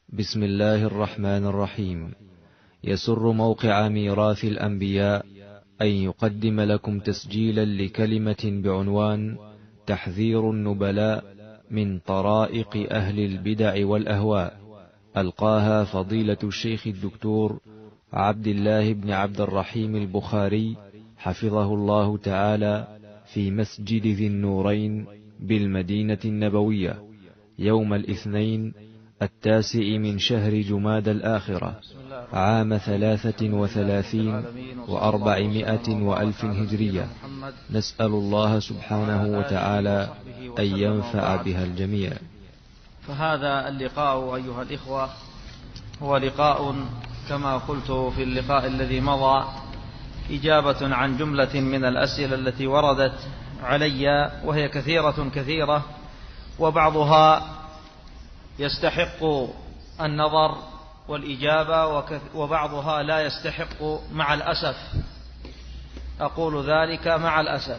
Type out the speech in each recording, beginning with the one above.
بسم الله الرحمن الرحيم. يسر موقع ميراث الأنبياء أن يقدم لكم تسجيلا لكلمة بعنوان تحذير النبلاء من طرائق أهل البدع والأهواء، ألقاها فضيلة الشيخ الدكتور عبد الله بن عبد الرحيم البخاري حفظه الله تعالى في مسجد ذي النورين بالمدينة النبوية يوم الاثنين 9 من شهر جماد الآخرة عام 33 و400 وألف هجرية. نسأل الله سبحانه وتعالى أن ينفع بها الجميع. فهذا اللقاء أيها الإخوة هو لقاء كما قلت في اللقاء الذي مضى إجابة عن جملة من الأسئلة التي وردت علي، وهي كثيرة وبعضها يستحق النظر والإجابة وبعضها لا يستحق مع الأسف. أقول ذلك مع الأسف،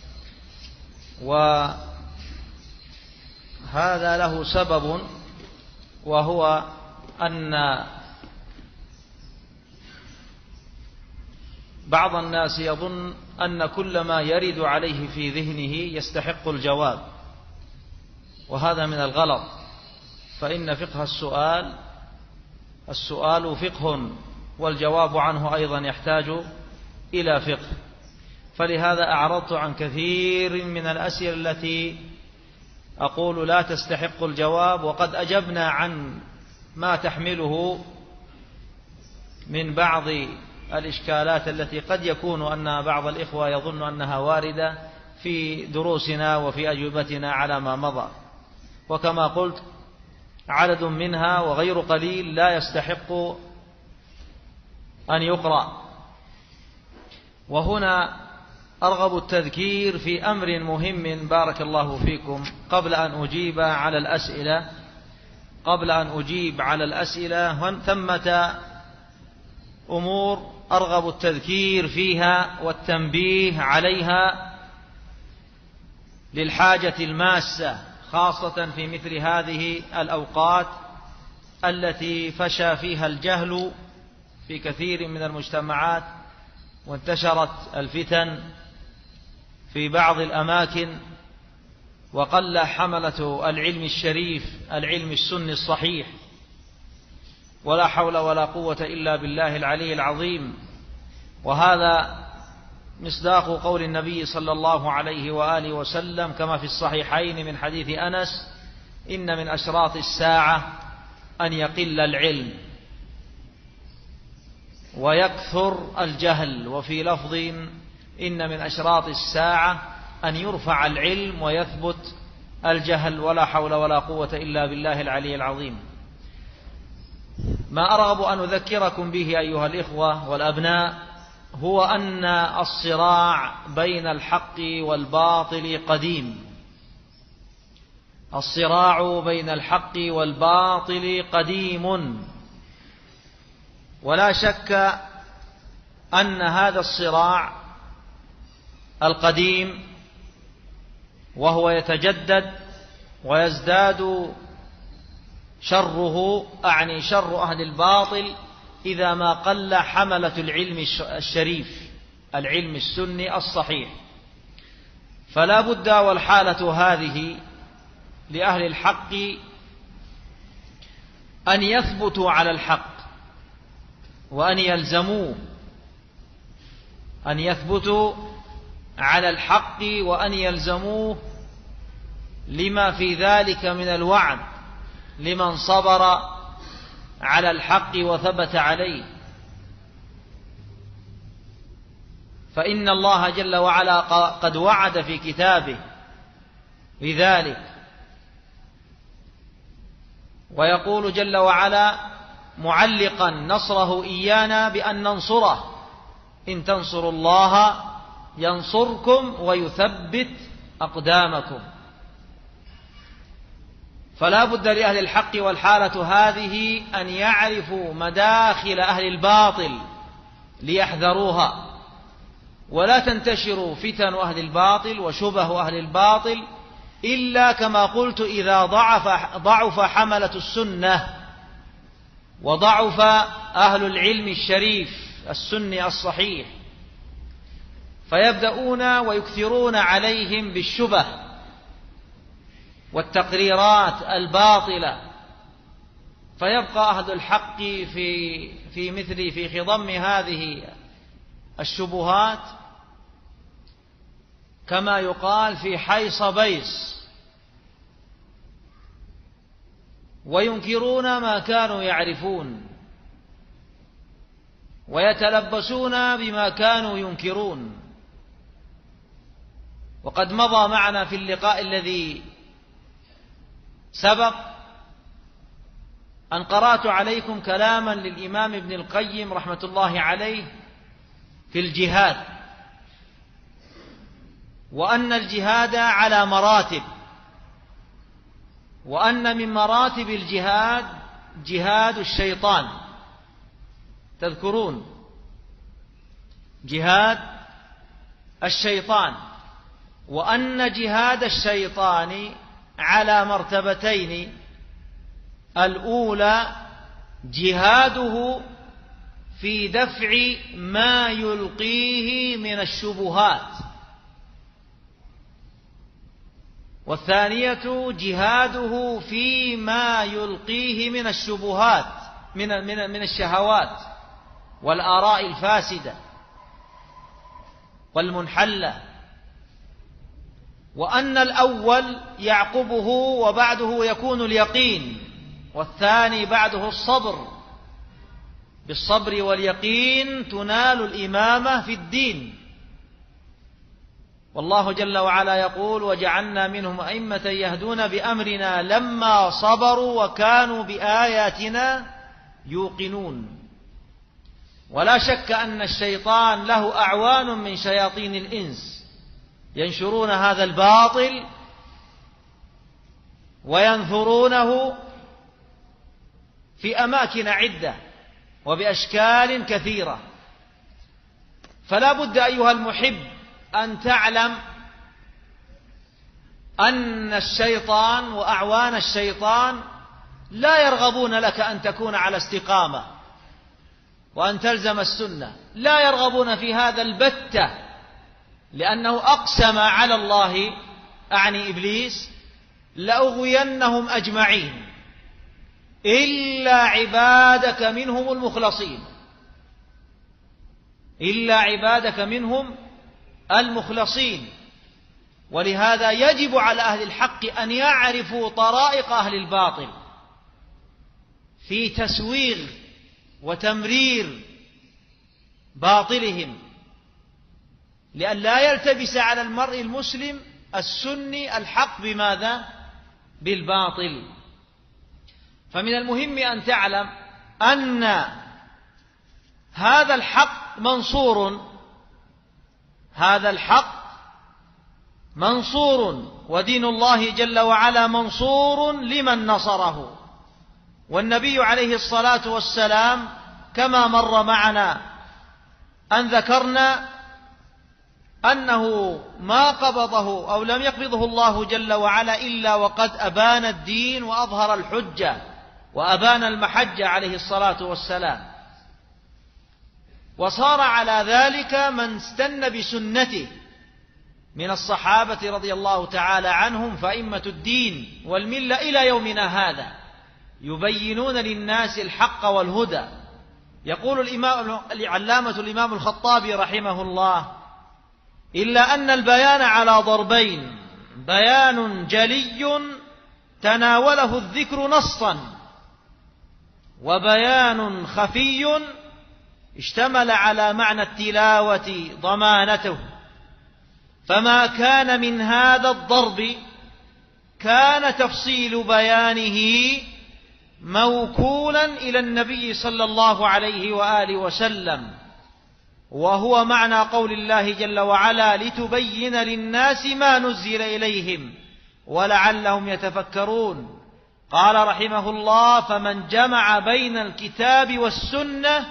وهذا له سبب، وهو أن بعض الناس يظن أن كل ما يرد عليه في ذهنه يستحق الجواب، وهذا من الغلط. فإن فقه السؤال فقه، والجواب عنه أيضا يحتاج إلى فقه. فلهذا أعرضت عن كثير من الأسئلة التي أقول لا تستحق الجواب، وقد أجبنا عن ما تحمله من بعض الإشكالات التي قد يكون أن بعض الإخوة يظن أنها واردة في دروسنا وفي أجوبتنا على ما مضى. وكما قلت عدد منها وغير قليل لا يستحق أن يقرأ. وهنا أرغب التذكير في أمر مهم بارك الله فيكم قبل أن أجيب على الأسئلة. ثمة أمور أرغب التذكير فيها والتنبيه عليها للحاجة الماسة، خاصة في مثل هذه الأوقات التي فشى فيها الجهل في كثير من المجتمعات، وانتشرت الفتن في بعض الأماكن، وقل حملة العلم الشريف، العلم السني الصحيح، ولا حول ولا قوة إلا بالله العلي العظيم. وهذا مصداق قول النبي صلى الله عليه وآله وسلم كما في الصحيحين من حديث أنس: إن من أشراط الساعة أن يقل العلم ويكثر الجهل. وفي لفظ: إن من أشراط الساعة أن يرفع العلم ويثبت الجهل، ولا حول ولا قوة إلا بالله العلي العظيم. ما أرغب أن أذكركم به أيها الإخوة والأبناء هو أن الصراع بين الحق والباطل قديم. الصراع بين الحق والباطل قديم، ولا شك أن هذا الصراع القديم وهو يتجدد ويزداد شره، أعني شر أهل الباطل، إذا ما قل حملة العلم الشريف، العلم السني الصحيح. فلا بد والحالة هذه لأهل الحق أن يثبتوا على الحق وأن يلزموه، أن يثبتوا على الحق وأن يلزموه، لما في ذلك من الوعد لمن صبر على الحق وثبت عليه. فإن الله جل وعلا قد وعد في كتابه بذلك، ويقول جل وعلا معلقا نصره إيانا بأن ننصره: إن تنصروا الله ينصركم ويثبت أقدامكم. فلا بد لأهل الحق والحالة هذه أن يعرفوا مداخل أهل الباطل ليحذروها، ولا تنتشر فتن أهل الباطل وشبه أهل الباطل إلا كما قلت إذا ضعف حملة السنة وضعف أهل العلم الشريف السني الصحيح، فيبدأون ويكثرون عليهم بالشبه والتقريرات الباطلة، فيبقى أهل الحق في خضم هذه الشبهات كما يقال في حيص بيص، وينكرون ما كانوا يعرفون ويتلبسون بما كانوا ينكرون. وقد مضى معنا في اللقاء الذي سبق أن قرأت عليكم كلاما للإمام ابن القيم رحمة الله عليه في الجهاد، وأن الجهاد على مراتب، وأن من مراتب الجهاد جهاد الشيطان. تذكرون جهاد الشيطان، وأن جهاد الشيطان على مرتبتين: الأولى جهاده في دفع ما يلقيه من الشبهات، والثانية جهاده فيما يلقيه من الشبهات من الشهوات والآراء الفاسدة والمنحلة، وأن الأول يعقبه وبعده يكون اليقين، والثاني بعده الصبر. بالصبر واليقين تنال الإمامة في الدين. والله جل وعلا يقول: وجعلنا منهم أئمة يهدون بأمرنا لما صبروا وكانوا بآياتنا يوقنون. ولا شك أن الشيطان له أعوان من شياطين الإنس ينشرون هذا الباطل وينثرونه في أماكن عدة وبأشكال كثيرة. فلا بد أيها المحب أن تعلم أن الشيطان وأعوان الشيطان لا يرغبون لك أن تكون على استقامة وأن تلزم السنة، لا يرغبون في هذا البتة، لأنه أقسم على الله، أعني إبليس: لأغوينهم أجمعين إلا عبادك منهم المخلصين، إلا عبادك منهم المخلصين. ولهذا يجب على أهل الحق أن يعرفوا طرائق أهل الباطل في تسويغ وتمرير باطلهم، لئلا يلتبس على المرء المسلم السني الحق بماذا؟ بالباطل. فمن المهم أن تعلم أن هذا الحق منصور، هذا الحق منصور، ودين الله جل وعلا منصور لمن نصره. والنبي عليه الصلاة والسلام كما مر معنا أن ذكرنا أنه ما قبضه أو لم يقبضه الله جل وعلا إلا وقد أبان الدين وأظهر الحجة وأبان المحجة عليه الصلاة والسلام. وصار على ذلك من استنى بسنته من الصحابة رضي الله تعالى عنهم، فأئمة الدين والملة إلى يومنا هذا يبينون للناس الحق والهدى. يقول العلامة الإمام الخطابي رحمه الله: إلا أن البيان على ضربين: بيان جلي تناوله الذكر نصا، وبيان خفي اشتمل على معنى التلاوة ضمانته. فما كان من هذا الضرب كان تفصيل بيانه موكولا إلى النبي صلى الله عليه وآله وسلم، وهو معنى قول الله جل وعلا: لتبين للناس ما نزل إليهم ولعلهم يتفكرون. قال رحمه الله: فمن جمع بين الكتاب والسنة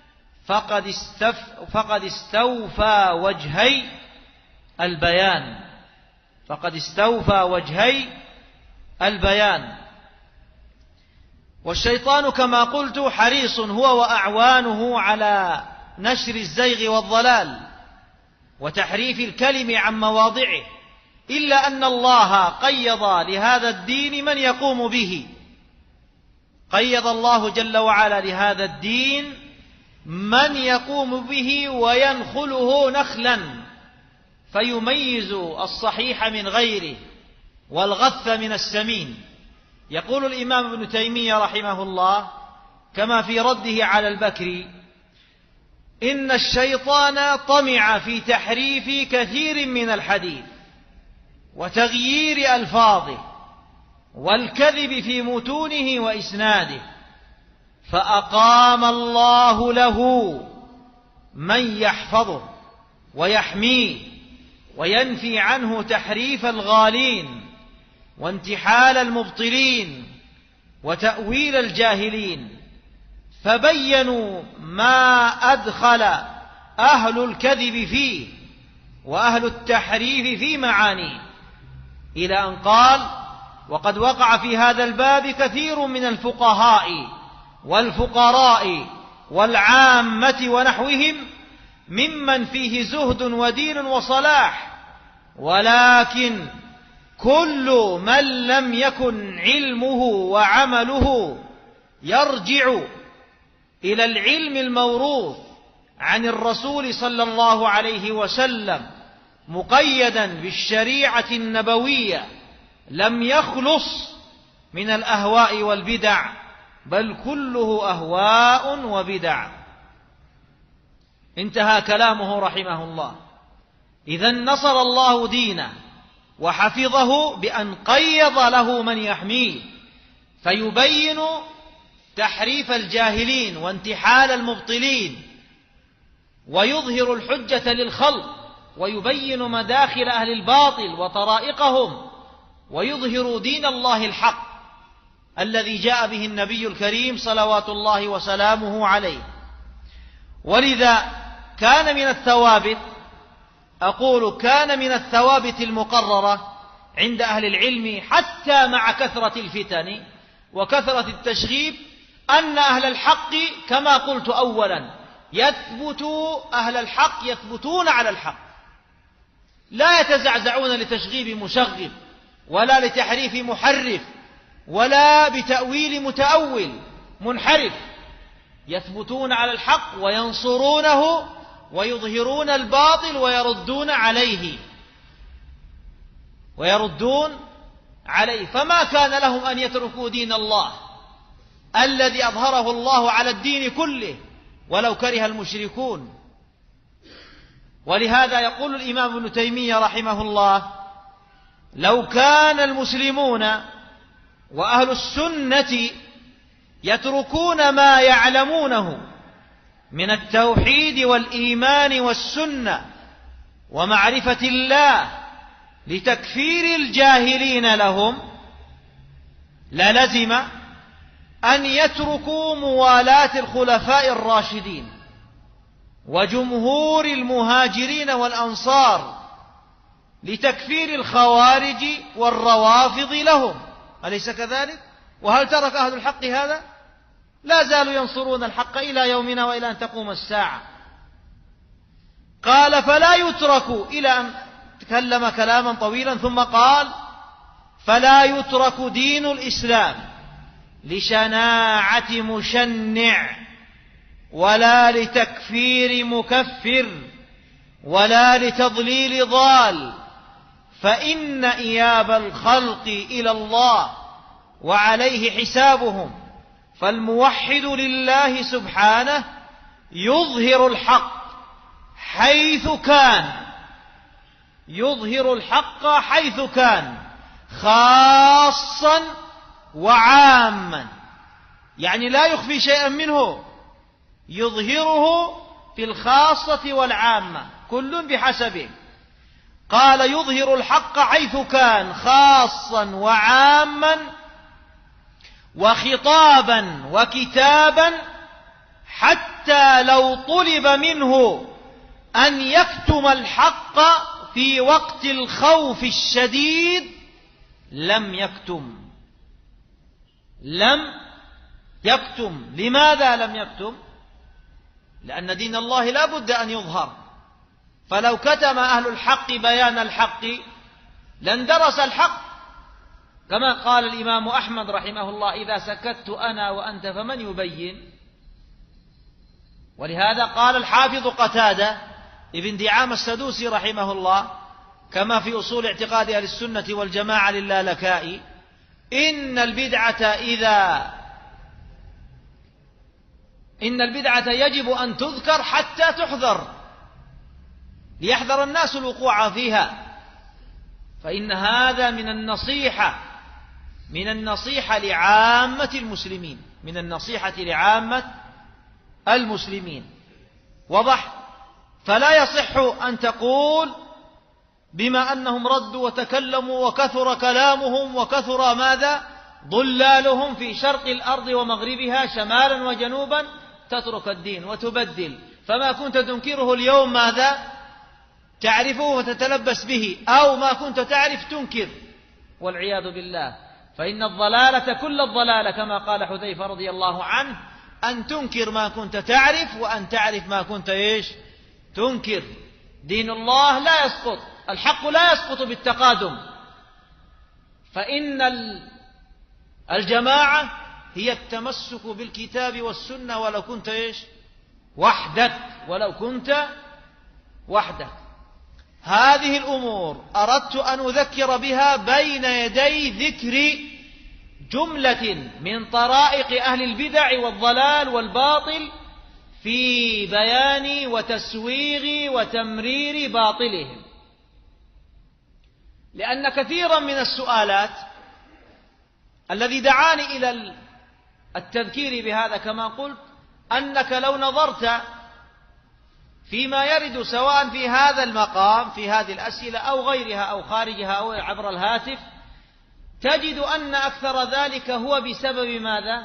فقد استوفى وجهي البيان، فقد استوفى وجهي البيان. والشيطان كما قلت حريص هو وأعوانه على نشر الزيغ والضلال وتحريف الكلم عن مواضعه، إلا أن الله قيض لهذا الدين من يقوم به. قيض الله جل وعلا لهذا الدين من يقوم به وينخله نخلا فيميز الصحيح من غيره والغث من السمين. يقول الإمام ابن تيمية رحمه الله كما في رده على البكري: إن الشيطان طمع في تحريف كثير من الحديث وتغيير ألفاظه والكذب في متونه وإسناده، فأقام الله له من يحفظه ويحميه وينفي عنه تحريف الغالين وانتحال المبطلين وتأويل الجاهلين، فبينوا ما أدخل أهل الكذب فيه وأهل التحريف في معانيه، إلى أن قال: وقد وقع في هذا الباب كثير من الفقهاء والفقراء والعامة ونحوهم ممن فيه زهد ودين وصلاح، ولكن كل من لم يكن علمه وعمله يرجع إلى العلم الموروث عن الرسول صلى الله عليه وسلم مقيدا بالشريعة النبوية لم يخلص من الأهواء والبدع، بل كله أهواء وبدع. انتهى كلامه رحمه الله. إذن نصر الله دينه وحفظه بأن قيض له من يحميه فيبين تحريف الجاهلين وانتحال المبطلين ويظهر الحجة للخلق ويبين مداخل أهل الباطل وطرائقهم ويظهر دين الله الحق الذي جاء به النبي الكريم صلوات الله وسلامه عليه. ولذا كان من الثوابت، أقول كان من الثوابت المقررة عند أهل العلم حتى مع كثرة الفتن وكثرة التشغيب، أن أهل الحق كما قلت أولا أهل الحق يثبتون على الحق، لا يتزعزعون لتشغيب مشغب ولا لتحريف محرف ولا بتأويل متأول منحرف، يثبتون على الحق وينصرونه ويظهرون الباطل ويردون عليه. فما كان لهم أن يتركوا دين الله الذي أظهره الله على الدين كله ولو كره المشركون. ولهذا يقول الإمام ابن تيمية رحمه الله: لو كان المسلمون وأهل السنة يتركون ما يعلمونه من التوحيد والإيمان والسنة ومعرفة الله لتكفير الجاهلين لهم، للزم أن يتركوا موالاة الخلفاء الراشدين وجمهور المهاجرين والأنصار لتكفير الخوارج والروافض لهم، أليس كذلك؟ وهل ترك أهل الحق هذا؟ لا زالوا ينصرون الحق إلى يومنا وإلى أن تقوم الساعة. قال: فلا يترك، إلى أن تكلم كلاما طويلا ثم قال: فلا يترك دين الإسلام لشناعة مشنع ولا لتكفير مكفر ولا لتضليل ضال، فإن إياب الخلق إلى الله وعليه حسابهم، فالموحد لله سبحانه يظهر الحق حيث كان خاصا وعاما، يعني لا يخفي شيئا منه، يظهره في الخاصة والعامة كل بحسبه. قال: يظهر الحق حيث كان خاصا وعاما وخطابا وكتابا، حتى لو طلب منه أن يكتم الحق في وقت الخوف الشديد لم يكتم. لماذا لم يكتم؟ لأن دين الله لا بد أن يظهر، فلو كتم أهل الحق بيان الحق لاندرس الحق، كما قال الإمام أحمد رحمه الله: إذا سكت أنا وأنت فمن يبين؟ ولهذا قال الحافظ قتادة ابن دعامة السدوسي رحمه الله كما في أصول اعتقاد أهل السنة والجماعة للالكائي: إن البدعة يجب أن تذكر حتى تحذر، ليحذر الناس الوقوع فيها، فإن هذا من النصيحة لعامة المسلمين، من النصيحة لعامة المسلمين. وضح. فلا يصح أن تقول بما أنهم ردوا وتكلموا وكثر كلامهم وكثر ماذا ضلالهم في شرق الأرض ومغربها شمالا وجنوبا، تترك الدين وتبدل، فما كنت تنكره اليوم ماذا تعرفه وتتلبس به، أو ما كنت تعرف تنكر، والعياذ بالله. فإن الضلالة كل الضلالة كما قال حذيفة رضي الله عنه: أن تنكر ما كنت تعرف، وأن تعرف ما كنت تنكر. دين الله لا يسقط، الحق لا يسقط بالتقادم، فإن الجماعة هي التمسك بالكتاب والسنة ولو كنت وحدك. هذه الأمور أردت أن أذكر بها بين يدي ذكر جملة من طرائق أهل البدع والضلال والباطل في بيان وتسويغ وتمرير باطلهم. لأن كثيرا من السؤالات الذي دعاني إلى التذكير بهذا كما قلت، أنك لو نظرت فيما يرد سواء في هذا المقام في هذه الأسئلة أو غيرها أو خارجها أو عبر الهاتف، تجد أن أكثر ذلك هو بسبب ماذا؟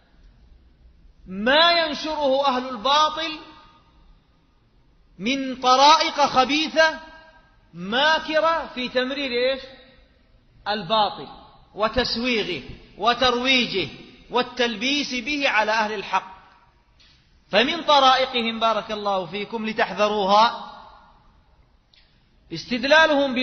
ما ينشره أهل الباطل من طرائق خبيثة ماكرة في تمرير الباطل وتسويغه وترويجه والتلبيس به على أهل الحق. فمن طرائقهم بارك الله فيكم لتحذروها استدلالهم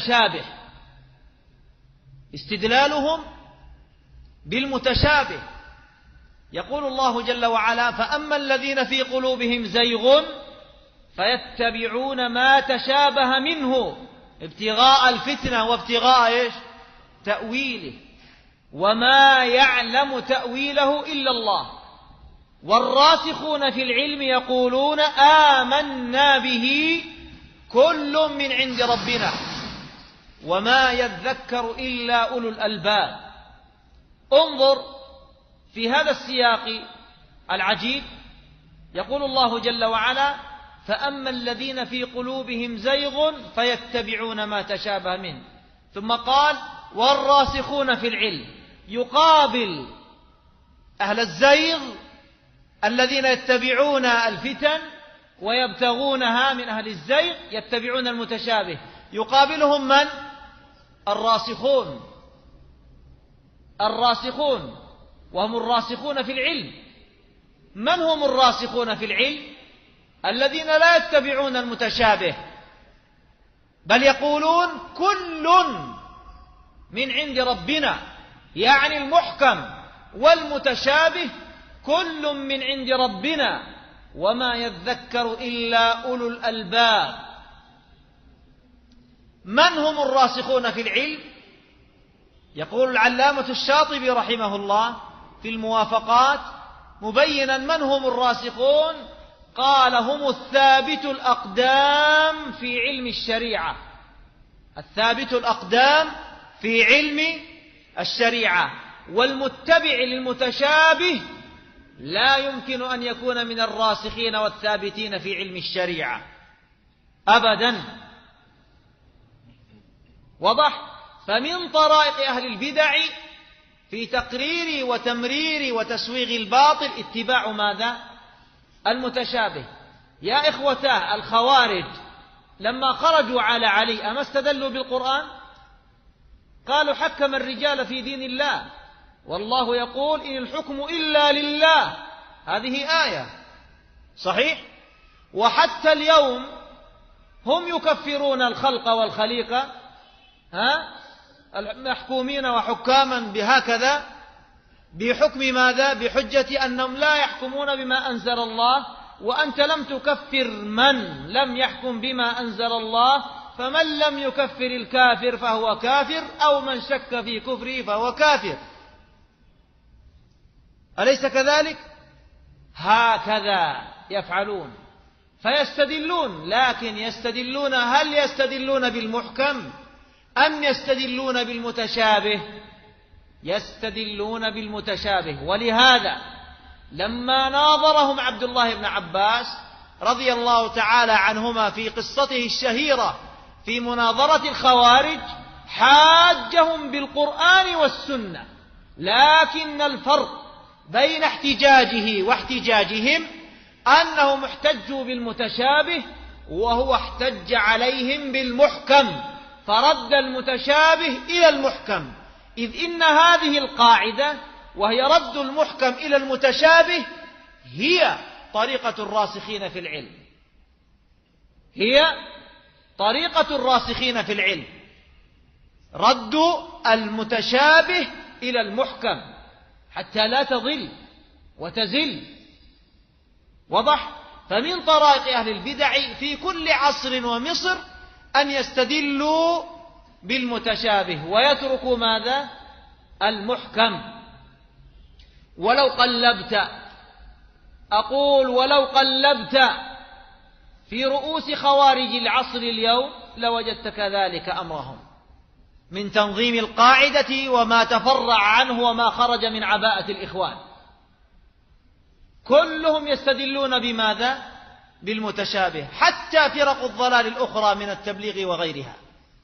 بالمتشابه. يقول الله جل وعلا: فأما الذين في قلوبهم زيغ فيتبعون ما تشابه منه ابتغاء الفتنة وابتغاء تأويله وما يعلم تأويله إلا الله والراسخون في العلم يقولون آمنا به كل من عند ربنا وما يذكر إلا أولو الألباب. انظر في هذا السياق العجيب، يقول الله جل وعلا: فأما الذين في قلوبهم زيغ فيتبعون ما تشابه منه، ثم قال: والراسخون في العلم، يقابل أهل الزيغ الذين يتبعون الفتن ويبتغونها من أهل الزيغ، يتبعون المتشابه، يقابلهم من؟ الراسخون، وهم الراسخون في العلم. من هم الراسخون في العلم؟ الذين لا يتبعون المتشابه، بل يقولون كل من عند ربنا، يعني المحكم والمتشابه كل من عند ربنا وما يذكر إلا أولو الألباب. من هم الراسخون في العلم؟ يقول العلامة الشاطبي رحمه الله في الموافقات مبينا من هم الراسخون، قال: هم الثابت الأقدام في علم الشريعة، الثابت الأقدام في علم الشريعة، والمتبع للمتشابه لا يمكن أن يكون من الراسخين والثابتين في علم الشريعة أبدا. وضح. فمن طرائق أهل البدع في تقرير وتمرير وتسويغ الباطل اتباع ماذا؟ المتشابه. يا إخوتاه، الخوارج لما خرجوا على علي أما استدلوا بالقرآن؟ قالوا: حكم الرجال في دين الله، والله يقول إن الحكم إلا لله، هذه آية صحيح. وحتى اليوم هم يكفرون الخلق والخليقة، محكومين وحكاما بهكذا، بحكم ماذا؟ بحجة أنهم لا يحكمون بما أنزل الله. وأنت لم تكفر من لم يحكم بما أنزل الله، فمن لم يكفر الكافر فهو كافر، أو من شك في كفره فهو كافر، أليس كذلك؟ هكذا يفعلون، فيستدلون، لكن يستدلون، هل يستدلون بالمحكم أم يستدلون بالمتشابه؟ يستدلون بالمتشابه. ولهذا لما ناظرهم عبد الله بن عباس رضي الله تعالى عنهما في قصته الشهيرة في مناظرة الخوارج، حاجهم بالقرآن والسنة، لكن الفرق بين احتجاجه واحتجاجهم أنهم احتجوا بالمتشابه وهو احتج عليهم بالمحكم، فرد المتشابه إلى المحكم، إذ إن هذه القاعدة وهي رد المحكم إلى المتشابه هي طريقة الراسخين في العلم، هي طريقة الراسخين في العلم، رد المتشابه إلى المحكم حتى لا تضل وتزل. وضح؟ فمن طرائق أهل البدع في كل عصر ومصر أن يستدلوا بالمتشابه ويتركوا ماذا؟ المحكم. ولو قلبت، أقول ولو قلبت في رؤوس خوارج العصر اليوم لوجدت كذلك أمرهم من تنظيم القاعدة وما تفرع عنه وما خرج من عباءة الإخوان، كلهم يستدلون بماذا؟ بالمتشابه، حتى فرق الضلال الأخرى من التبليغ وغيرها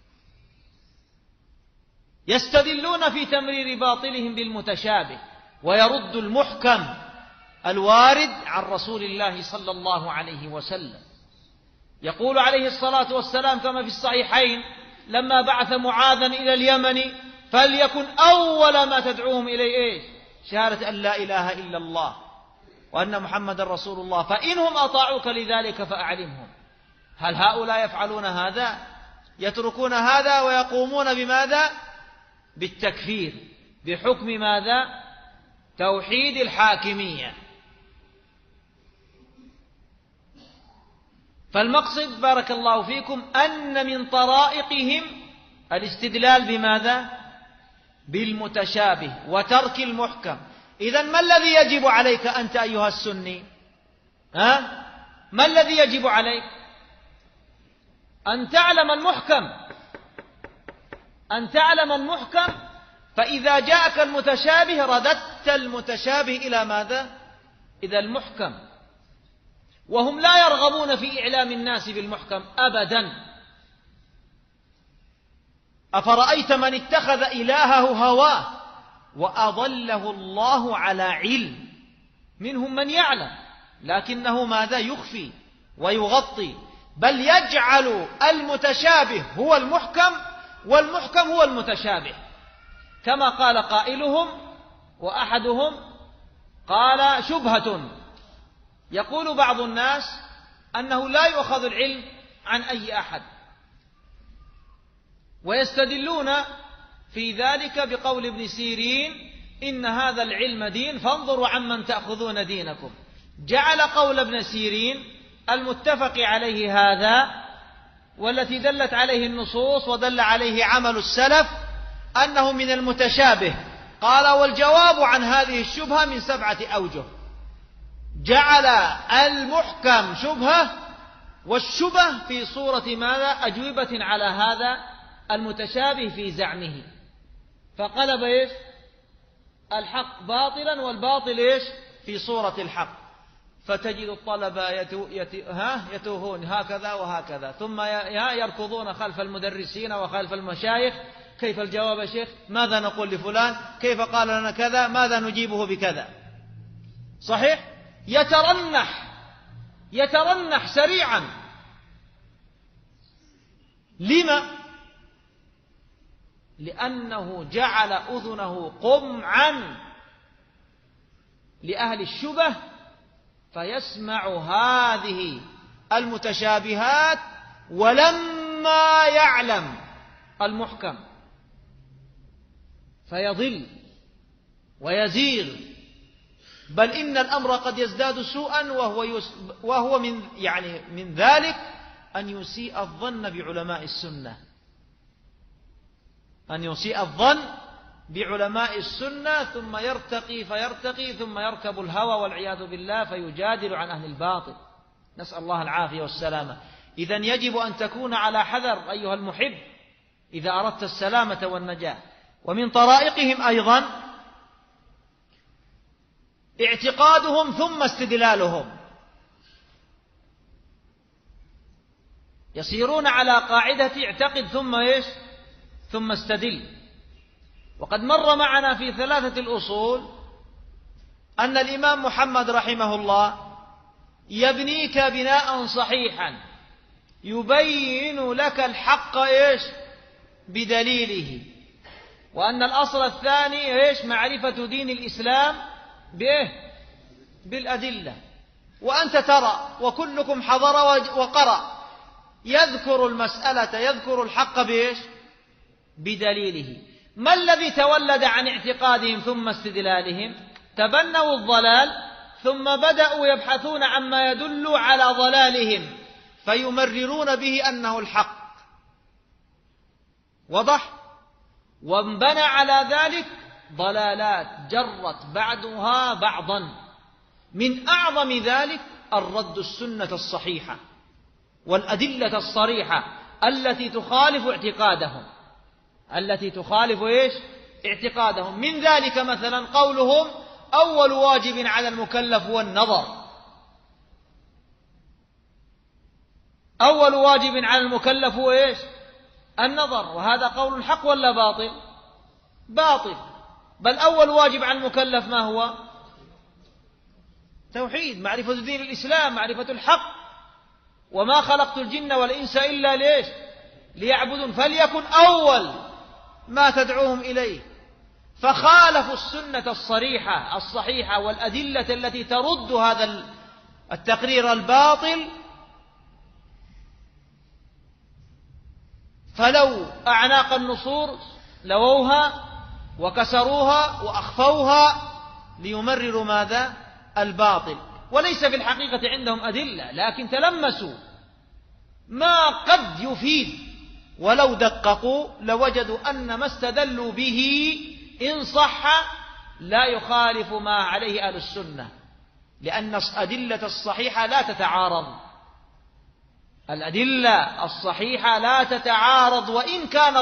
يستدلون في تمرير باطلهم بالمتشابه، ويرد المحكم الوارد عن رسول الله صلى الله عليه وسلم. يقول عليه الصلاة والسلام كما في الصحيحين لما بعث معاذا إلى اليمن: فليكن أول ما تدعوهم إليه إيش؟ شهادة أن لا إله إلا الله وأن محمد رسول الله، فإنهم أطاعوك لذلك فأعلمهم. هل هؤلاء يفعلون هذا؟ يتركون هذا ويقومون بماذا؟ بالتكفير، بحكم ماذا؟ توحيد الحاكمية. فالمقصد بارك الله فيكم أن من طرائقهم الاستدلال بماذا؟ بالمتشابه وترك المحكم. إذن ما الذي يجب عليك أنت أيها السني؟ ما الذي يجب عليك؟ أن تعلم المحكم، أن تعلم المحكم، فإذا جاءك المتشابه رددت المتشابه إلى ماذا؟ إلى المحكم. وهم لا يرغبون في إعلام الناس بالمحكم أبدا. أفرأيت من اتخذ إلهه هواه وأضله الله على علم؟ منهم من يعلم لكنه ماذا؟ يخفي ويغطي، بل يجعل المتشابه هو المحكم والمحكم هو المتشابه، كما قال قائلهم وأحدهم قال: شبهة. يقول بعض الناس أنه لا يؤخذ العلم عن أي أحد، ويستدلون في ذلك بقول ابن سيرين: إن هذا العلم دين فانظروا عمن تأخذون دينكم. جعل قول ابن سيرين المتفق عليه هذا والتي دلت عليه النصوص ودل عليه عمل السلف أنه من المتشابه. قال: والجواب عن هذه الشبهة من 7 أوجه. جعل المحكم شبهة، والشبه في صورة ماذا؟ أجوبة على هذا المتشابه في زعمه، فقلب إيش؟ الحق باطلا والباطل إيش؟ في صورة الحق. فتجد الطلبة يتوهون هكذا وهكذا، ثم يركضون خلف المدرسين وخلف المشايخ: كيف الجواب يا شيخ؟ ماذا نقول لفلان؟ كيف قال لنا كذا؟ ماذا نجيبه بكذا؟ صحيح؟ يترنح سريعا. لما؟ لأنه جعل أذنه قمعا لأهل الشبه فيسمع هذه المتشابهات ولما يعلم المحكم فيضل ويزيغ، بل إن الأمر قد يزداد سوءا، وهو من ذلك أن يسيء الظن بعلماء السنة، أن يسيء الظن بعلماء السنة ثم يرتقي ثم يركب الهوى والعياذ بالله فيجادل عن أهل الباطل، نسأل الله العافية والسلامة. إذن يجب أن تكون على حذر أيها المحب إذا أردت السلامة والنجاة. ومن طرائقهم أيضا اعتقادهم ثم استدلالهم، يسيرون على قاعدة اعتقد ثم استدل. وقد مر معنا في 3 الأصول أن الإمام محمد رحمه الله يبنيك بناء صحيحا يبين لك الحق بدليله، وأن الأصل الثاني معرفة دين الإسلام بالأدلة. وأنت ترى وكلكم حضر وقرأ يذكر المسألة، يذكر الحق بدليله. ما الذي تولد عن اعتقادهم ثم استدلالهم؟ تبنوا الضلال ثم بدأوا يبحثون عما يدل على ضلالهم فيمررون به أنه الحق، وضح؟ وانبنى على ذلك ضلالات جرت بعضها بعضا، من أعظم ذلك الرد السنة الصحيحة والأدلة الصريحة التي تخالف اعتقادهم. من ذلك مثلا قولهم أول واجب على المكلف هو النظر. أول واجب على المكلف هو النظر، وهذا قول حق ولا باطل؟ بل أول واجب على المكلف ما هو؟ توحيد، معرفة دين الإسلام، معرفة الحق. وما خلقت الجن والإنس إلا ليعبدون، فليكن أول ما تدعوهم إليه. فخالفوا السنة الصحيحة والأدلة التي ترد هذا التقرير الباطل، فلو أعناق النصور لووها وكسروها وأخفوها ليمرروا ماذا؟ الباطل. وليس في الحقيقة عندهم أدلة، لكن تلمسوا ما قد يفيد، ولو دققوا لوجدوا أن ما استدلوا به إن صح لا يخالف ما عليه أهل السنة، لأن الأدلة الصحيحة لا تتعارض. الأدلة الصحيحة لا تتعارض، وإن كان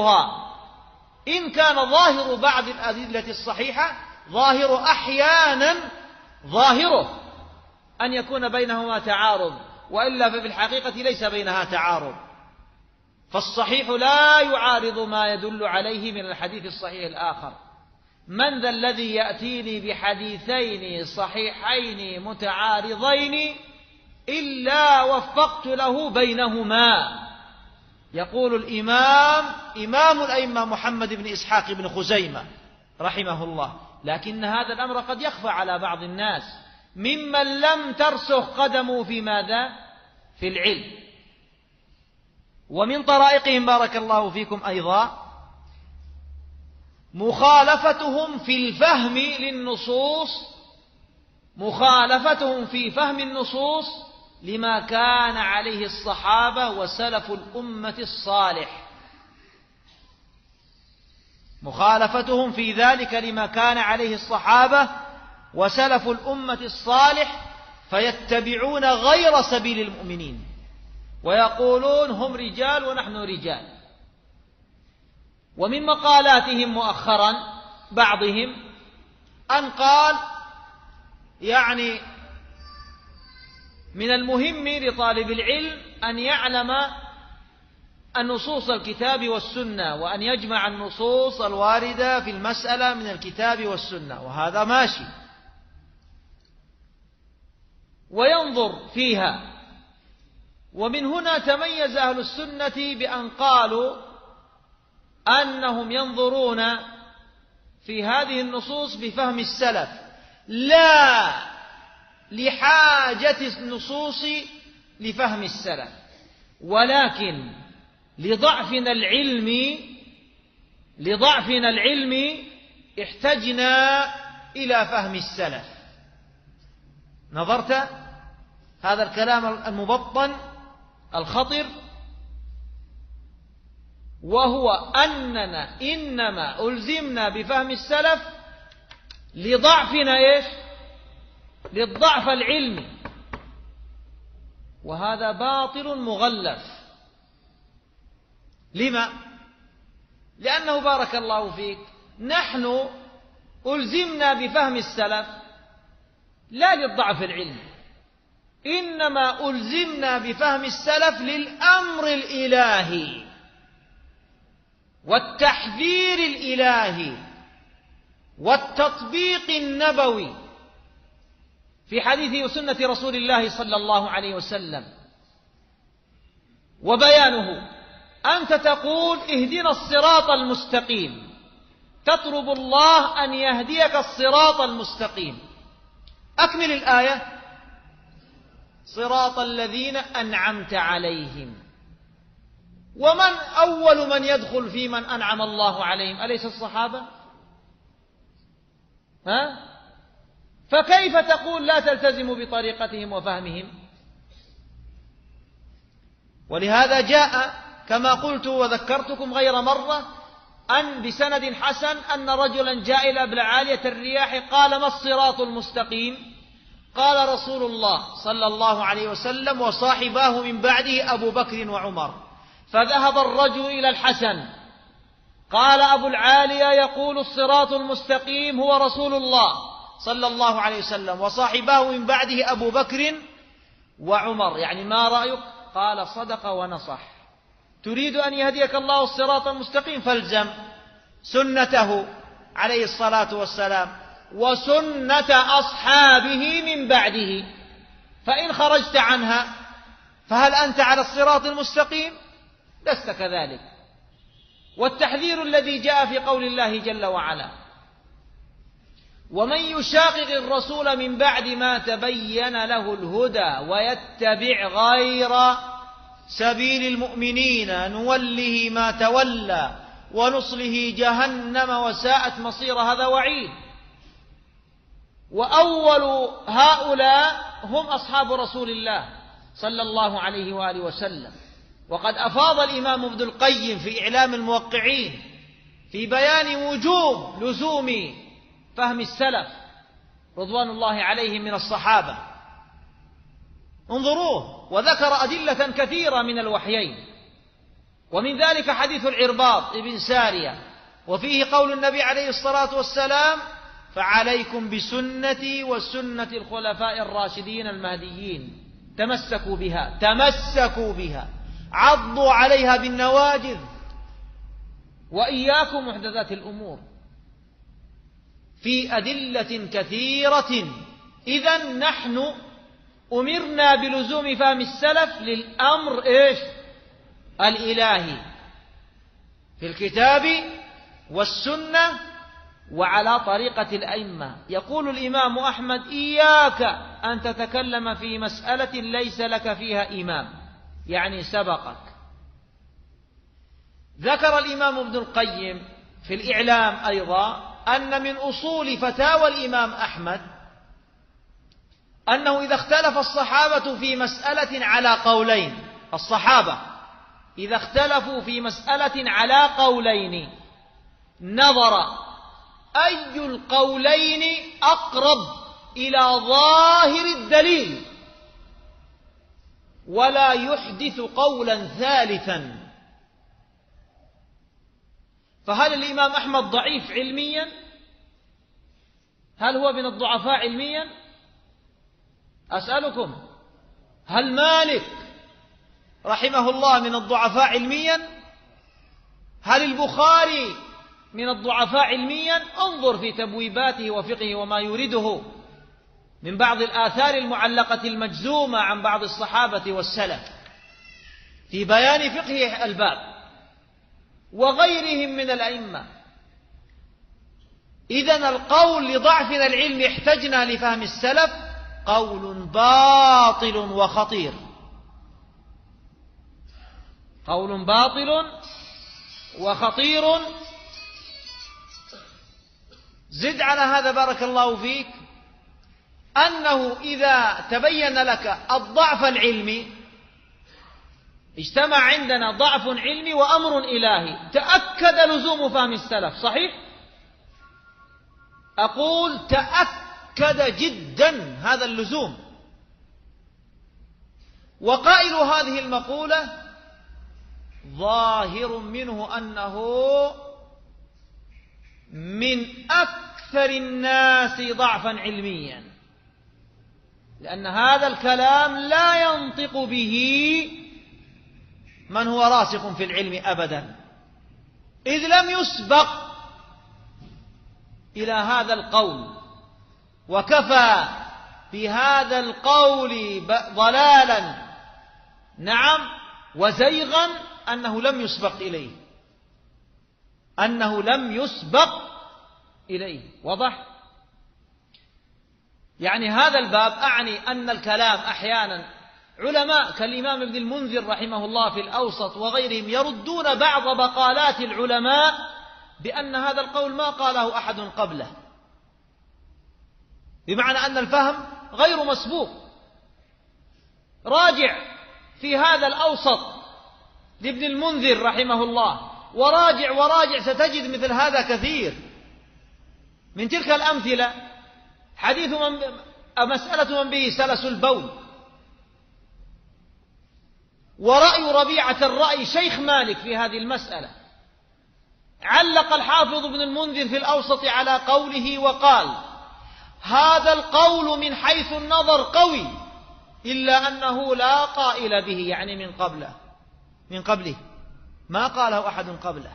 ظاهر بعض الأدلة الصحيحة أحيانا ظاهره أن يكون بينهما تعارض، وإلا ففي الحقيقة ليس بينها تعارض. فالصحيح لا يعارض ما يدل عليه من الحديث الصحيح الآخر. من ذا الذي يأتيني بحديثين صحيحين متعارضين إلا وفقت له بينهما؟ يقول إمام الأئمة محمد بن إسحاق بن خزيمة رحمه الله. لكن هذا الأمر قد يخفى على بعض الناس ممن لم ترسخ قدمه في ماذا؟ في العلم. ومن طرائقهم بارك الله فيكم أيضا مخالفتهم في فهم النصوص لما كان عليه الصحابة وسلف الأمة الصالح. مخالفتهم في ذلك لما كان عليه الصحابة وسلف الأمة الصالح، فيتبعون غير سبيل المؤمنين ويقولون هم رجال ونحن رجال. ومن مقالاتهم مؤخرا بعضهم أن قال من المهم لطالب العلم أن يعلم النصوص الكتاب والسنة، وأن يجمع النصوص الواردة في المسألة من الكتاب والسنة، وهذا ماشي، وينظر فيها. ومن هنا تميز أهل السنة بأن قالوا أنهم ينظرون في هذه النصوص بفهم السلف، لا لحاجة النصوص لفهم السلف، ولكن لضعفنا العلم احتجنا إلى فهم السلف. نظرت هذا الكلام المبطن الخطر، وهو أننا إنما ألزمنا بفهم السلف لضعفنا للضعف العلمي، وهذا باطل مغلف. لما؟ لأنه بارك الله فيك نحن ألزمنا بفهم السلف لا للضعف العلمي، إنما ألزمنا بفهم السلف للأمر الإلهي والتحذير الإلهي والتطبيق النبوي في حديث وسنة رسول الله صلى الله عليه وسلم. وبيانه أنت تقول اهدنا الصراط المستقيم، تطلب الله أن يهديك الصراط المستقيم. أكمل الآية: صراط الذين أنعمت عليهم. ومن أول من يدخل في من أنعم الله عليهم؟ أليس الصحابة؟ فكيف تقول لا تلتزم بطريقتهم وفهمهم؟ ولهذا جاء كما قلت وذكرتكم غير مرة أن بسند حسن أن رجلا جاء إلى ابن عالية الرياح قال: ما الصراط المستقيم؟ قال رسول الله صلى الله عليه وسلم وصاحباه من بعده أبو بكر وعمر. فذهب الرجل إلى الحسن قال: أبو العالية يقول الصراط المستقيم هو رسول الله صلى الله عليه وسلم وصاحباه من بعده أبو بكر وعمر، يعني ما رأيك؟ قال: صدق ونصح. تريد أن يهديك الله الصراط المستقيم فالزم سنته عليه الصلاة والسلام وسنة أصحابه من بعده، فإن خرجت عنها فهل أنت على الصراط المستقيم؟ لست كذلك. والتحذير الذي جاء في قول الله جل وعلا: ومن يشاقق الرسول من بعد ما تبين له الهدى ويتبع غير سبيل المؤمنين نوله ما تولى ونصله جهنم وساءت مصير. هذا وعيد. وأول هؤلاء هم أصحاب رسول الله صلى الله عليه وآله وسلم. وقد أفاض الإمام ابن القيم في إعلام الموقعين في بيان وجوب لزوم فهم السلف رضوان الله عليهم من الصحابة. انظروه، وذكر أدلة كثيرة من الوحيين، ومن ذلك حديث العرباض ابن سارية، وفيه قول النبي عليه الصلاة والسلام: فعليكم بسنتي وسنة الخلفاء الراشدين المهديين، تمسكوا بها عضوا عليها بالنواجذ وإياكم محدثات الأمور. في أدلة كثيرة. إذن نحن أمرنا بلزوم فهم السلف للأمر الإلهي في الكتاب والسنة وعلى طريقة الأئمة. يقول الإمام أحمد: إياك أن تتكلم في مسألة ليس لك فيها إمام، يعني سبقك. ذكر الإمام ابن القيم في الإعلام أيضا أن من أصول فتاوى الإمام أحمد أنه إذا اختلف الصحابة في مسألة على قولين، الصحابة إذا اختلفوا في مسألة على قولين نظر أي القولين أقرب إلى ظاهر الدليل ولا يحدث قولا ثالثا. فهل الإمام أحمد ضعيف علميا؟ هل هو من الضعفاء علميا؟ أسألكم، هل مالك رحمه الله من الضعفاء علميا؟ هل البخاري من الضعفاء علميا؟ انظر في تبويباته وفقهه وما يورده من بعض الآثار المعلقة المجزومة عن بعض الصحابة والسلف في بيان فقه الباب. وغيرهم من الأئمة. إذن القول لضعفنا العلم احتجنا لفهم السلف قول باطل وخطير، قول باطل وخطير. زد على هذا بارك الله فيك أنه إذا تبين لك الضعف العلمي، اجتمع عندنا ضعف علمي وأمر إلهي، تأكد لزوم فهم السلف. صحيح؟ أقول تأكد جدا هذا اللزوم. وقائل هذه المقولة ظاهر منه أنه من أكثر الناس ضعفا علميا، لأن هذا الكلام لا ينطق به من هو راسخ في العلم أبدا، إذ لم يسبق إلى هذا القول. وكفى بهذا القول ضلالا نعم وزيغا أنه لم يسبق إليه، أنه لم يسبق إليه. وضح؟ يعني هذا الباب أعني أن الكلام أحيانا علماء كالإمام ابن المنذر رحمه الله في الأوسط وغيرهم يردون بعض مقالات العلماء بأن هذا القول ما قاله أحد قبله، بمعنى أن الفهم غير مسبوق. راجع في هذا الأوسط لابن المنذر رحمه الله، وراجع ستجد مثل هذا كثير. من تلك الأمثلة حديث مسألة من به سلس البول، ورأي ربيعة الرأي شيخ مالك في هذه المسألة. علق الحافظ ابن المنذر في الأوسط على قوله وقال: هذا القول من حيث النظر قوي، إلا أنه لا قائل به، يعني من قبله ما قاله أحد قبله.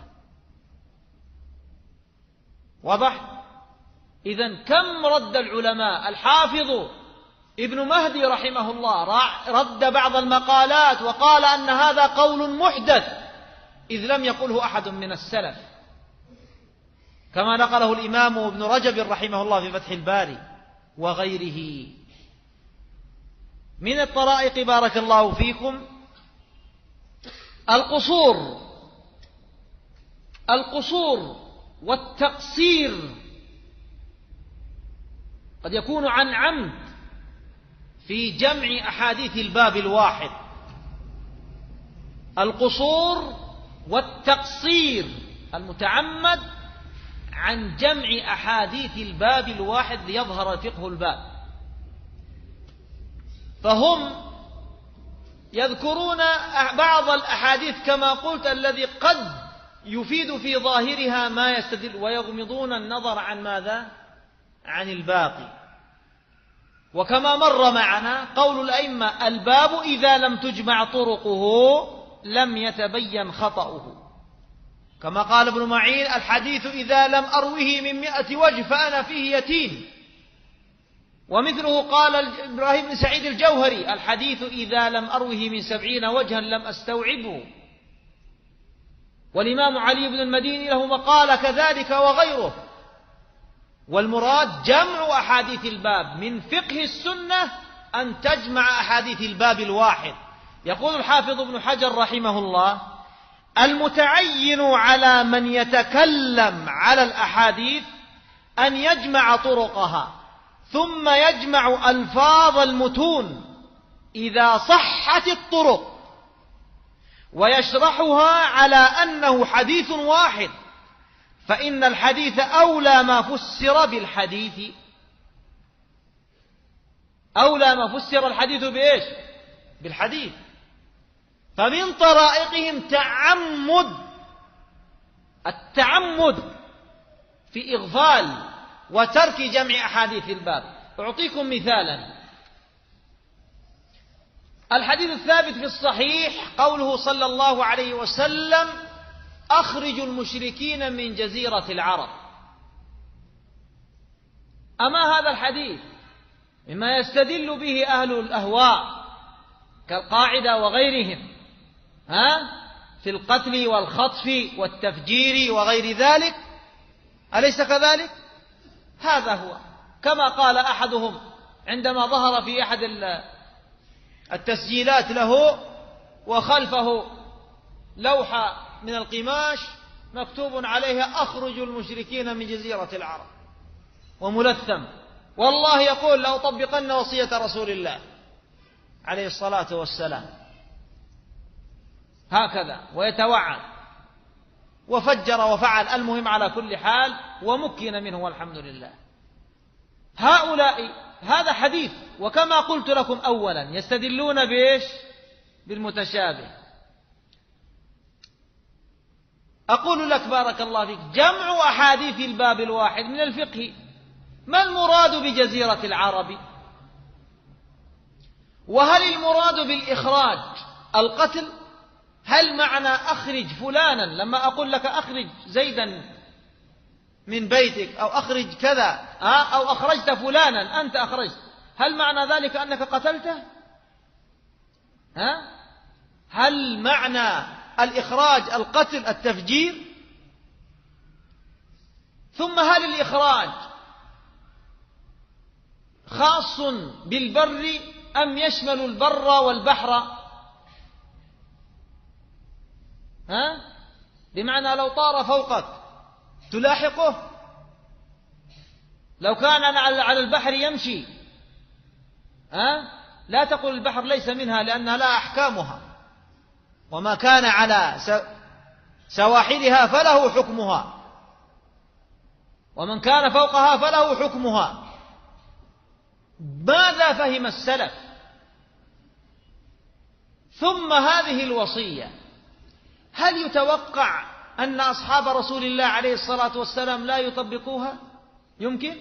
واضح؟ إذن كم رد العلماء. الحافظ ابن مهدي رحمه الله رد بعض المقالات وقال أن هذا قول محدث، إذ لم يقله أحد من السلف، كما نقله الإمام ابن رجب رحمه الله في فتح الباري وغيره. من الطرائق بارك الله فيكم القصور والتقصير قد يكون عن عمد في جمع أحاديث الباب الواحد. القصور والتقصير المتعمد عن جمع أحاديث الباب الواحد ليظهر فقه الباب. فهم يذكرون بعض الأحاديث كما قلت الذي قد يفيد في ظاهرها ما يستدل، ويغمضون النظر عن ماذا؟ عن الباقي. وكما مر معنا قول الأئمة: الباب إذا لم تجمع طرقه لم يتبين خطأه. كما قال ابن معين: الحديث إذا لم أروه من 100 وجه فأنا فيه يتيم. ومثله قال إبراهيم بن سعيد الجوهري: الحديث إذا لم أروه من 70 وجها لم أستوعبه. والإمام علي بن المديني له مقال كذلك وغيره. والمراد جمع أحاديث الباب. من فقه السنة أن تجمع أحاديث الباب الواحد. يقول الحافظ ابن حجر رحمه الله: المتعين على من يتكلم على الأحاديث أن يجمع طرقها، ثم يجمع ألفاظ المتون إذا صحت الطرق، ويشرحها على أنه حديث واحد، فإن الحديث أولى ما فسر بالحديث. أولى ما فسر الحديث بإيش؟ بالحديث. فمن طرائقهم التعمد في إغفال وترك جمع أحاديث الباب. أعطيكم مثالا: الحديث الثابت في الصحيح قوله صلى الله عليه وسلم: أخرجوا المشركين من جزيرة العرب. أما هذا الحديث مما يستدل به أهل الأهواء كالقاعدة وغيرهم، في القتل والخطف والتفجير وغير ذلك، أليس كذلك؟ هذا هو. كما قال أحدهم عندما ظهر في أحد التسجيلات له وخلفه لوحة من القماش مكتوب عليها أخرج المشركين من جزيرة العرب، وملثم، والله يقول لأطبقن وصية رسول الله عليه الصلاة والسلام، هكذا، ويتوعد وفجر وفعل. المهم على كل حال ومكن منه والحمد لله. هؤلاء هذا حديث، وكما قلت لكم أولا يستدلون بإيش؟ بالمتشابه. أقول لك بارك الله فيك، جمع أحاديث الباب الواحد من الفقه. ما المراد بجزيرة العرب؟ وهل المراد بالإخراج القتل؟ هل معنى أخرج فلانا لما أقول لك أخرج زيدا من بيتك أو أخرج كذا أو أخرجت فلانا أنت أخرجت، هل معنى ذلك أنك قتلته؟ هل معنى الإخراج القتل التفجير؟ ثم هل الإخراج خاص بالبر أم يشمل البر والبحر؟ بمعنى لو طار فوقك تلاحقه، لو كان على البحر يمشي لا تقل البحر ليس منها لأنها لا أحكامها، وما كان على سواحلها فله حكمها، ومن كان فوقها فله حكمها. ماذا فهم السلف؟ ثم هذه الوصية هل يتوقع أن أصحاب رسول الله عليه الصلاة والسلام لا يطبقوها؟ يمكن.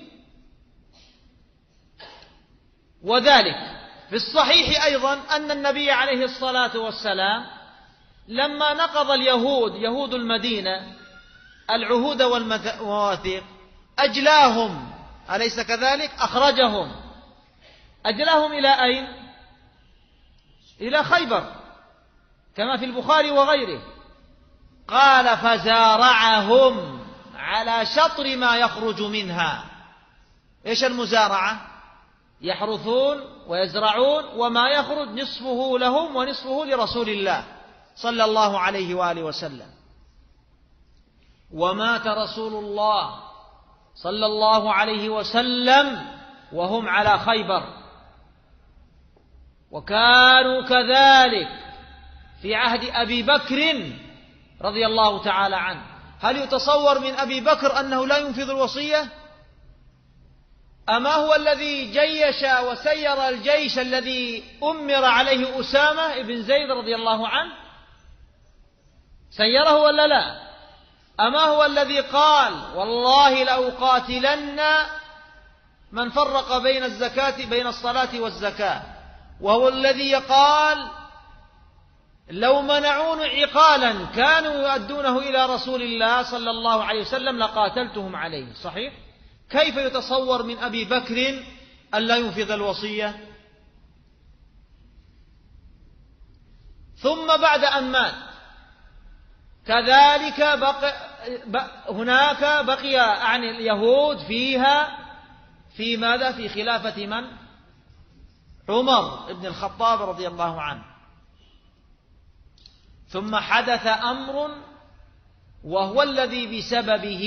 وذلك في الصحيح أيضا أن النبي عليه الصلاة والسلام لما نقض اليهود يهود المدينة العهود والمواثيق أجلاهم، أليس كذلك؟ أخرجهم، أجلاهم إلى أين؟ إلى خيبر كما في البخاري وغيره. قال فزارعهم على شطر ما يخرج منها. إيش المزارعة؟ يحرثون ويزرعون وما يخرج نصفه لهم ونصفه لرسول الله صلى الله عليه وآله وسلم. ومات رسول الله صلى الله عليه وسلم وهم على خيبر، وكانوا كذلك في عهد أبي بكر رضي الله تعالى عنه. هل يتصور من أبي بكر أنه لا ينفذ الوصية؟ أما هو الذي جيش وسير الجيش الذي أمر عليه أسامة بن زيد رضي الله عنه؟ سيره ولا لا؟ أما هو الذي قال والله لأقاتلن من فرق بين الصلاة والزكاة؟ وهو الذي قال لو منعون عقالا كانوا يؤدونه إلى رسول الله صلى الله عليه وسلم لقاتلتهم عليه. صحيح؟ كيف يتصور من أبي بكر أن لا ينفذ الوصية؟ ثم بعد أن مات كذلك هناك بقي عن اليهود فيها في ماذا؟ في خلافة من؟ عمر بن الخطاب رضي الله عنه. ثم حدث أمر وهو الذي بسببه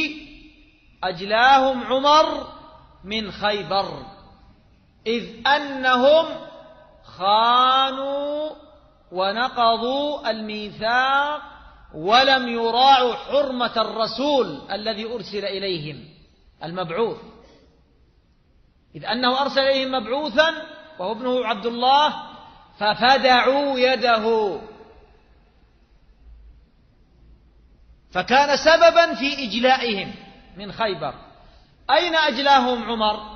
أجلاهم عمر من خيبر، إذ أنهم خانوا ونقضوا الميثاق ولم يراعوا حرمة الرسول الذي أرسل إليهم المبعوث، إذ أنه أرسل إليهم مبعوثا وهو ابنه عبد الله ففدعوا يده، فكان سببا في إجلائهم من خيبر. أين أجلاهم عمر؟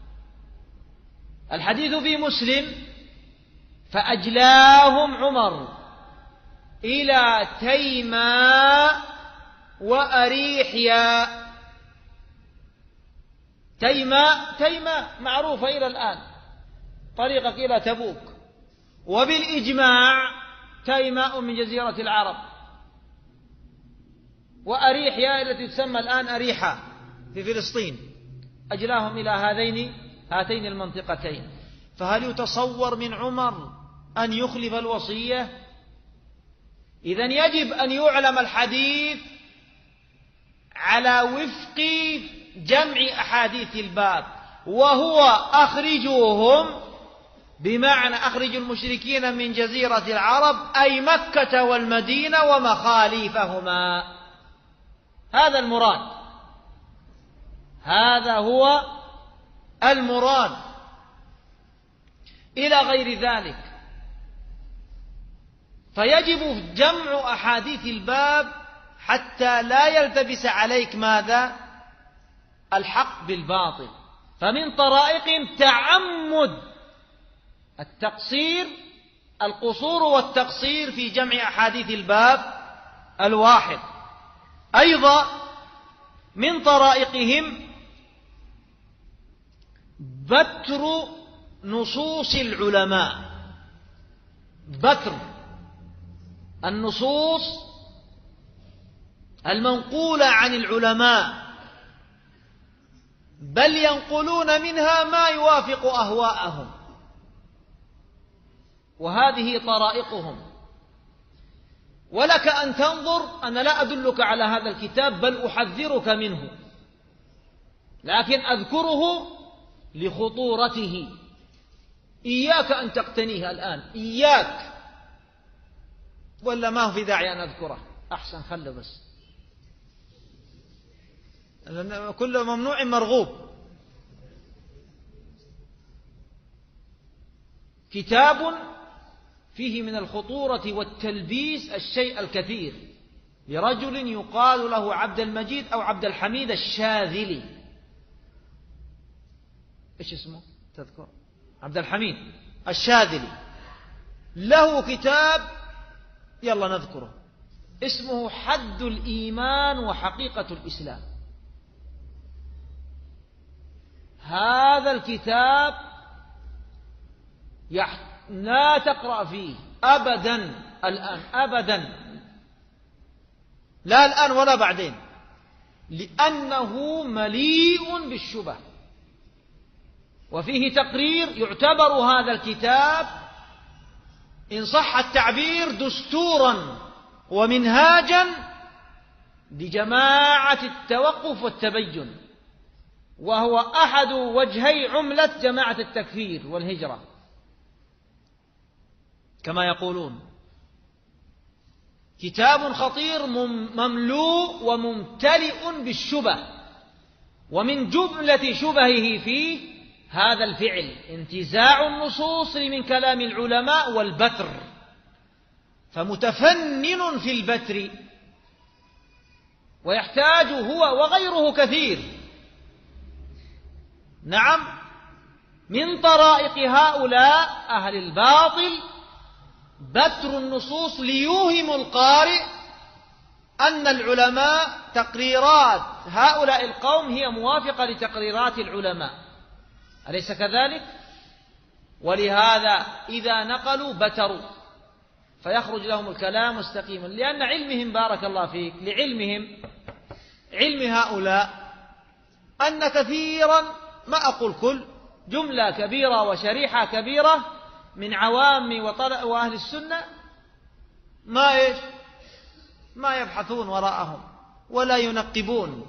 الحديث في مسلم فأجلاهم عمر إلى تيماء وأريحيا. تيماء معروفة إلى الآن، طريقك إلى تبوك، وبالإجماع تيماء من جزيرة العرب، وأريحيا التي تسمى الآن أريحة في فلسطين، أجلاهم إلى هاتين المنطقتين. فهل يتصور من عمر أن يخلف الوصية؟ إذن يجب أن يعلم الحديث على وفق جمع أحاديث الباب، وهو أخرجوهم، بمعنى أخرجوا المشركين من جزيرة العرب، أي مكة والمدينة ومخاليفهما. هذا المراد، هذا هو المراد. إلى غير ذلك فيجب جمع أحاديث الباب حتى لا يلتبس عليك ماذا؟ الحق بالباطل. فمن طرائقهم تعمد القصور والتقصير في جمع أحاديث الباب الواحد. أيضا من طرائقهم بتر نصوص العلماء، بتر النصوص المنقولة عن العلماء، بل ينقلون منها ما يوافق أهواءهم، وهذه طرائقهم. ولك أن تنظر، أنا لا أدلك على هذا الكتاب بل أحذرك منه، لكن أذكره لخطورته. إياك أن تقتنيه الآن، إياك، ولا ما هو في داعي أن أذكره، أحسن خله بس، كل ممنوع مرغوب. كتاب فيه من الخطورة والتلبيس الشيء الكثير، لرجل يقال له عبد المجيد أو عبد الحميد الشاذلي. إيش اسمه؟ تذكر؟ عبد الحميد الشاذلي، له كتاب يلا نذكره، اسمه حد الإيمان وحقيقة الإسلام. هذا الكتاب لا تقرأ فيه أبدا الآن، أبدا، لا الآن ولا بعدين، لأنه مليء بالشبه، وفيه تقرير. يعتبر هذا الكتاب إن صح التعبير دستورا ومنهاجا لجماعة التوقف والتبين، وهو أحد وجهي عملة جماعة التكفير والهجرة كما يقولون. كتاب خطير مملوء وممتلئ بالشبه، ومن جملة شبهه فيه هذا الفعل، انتزاع النصوص من كلام العلماء والبتر، فمتفنن في البتر، ويحتاج هو وغيره كثير. نعم، من طرائق هؤلاء أهل الباطل بتر النصوص ليوهم القارئ أن العلماء تقريرات هؤلاء القوم هي موافقة لتقريرات العلماء، أليس كذلك؟ ولهذا إذا نقلوا بتروا، فيخرج لهم الكلام مستقيما، لأن علمهم بارك الله فيك، علم هؤلاء أن كثيرا، ما أقول كل، جملة كبيرة وشريحة كبيرة من عوام وأهل السنة ما يبحثون وراءهم ولا ينقبون.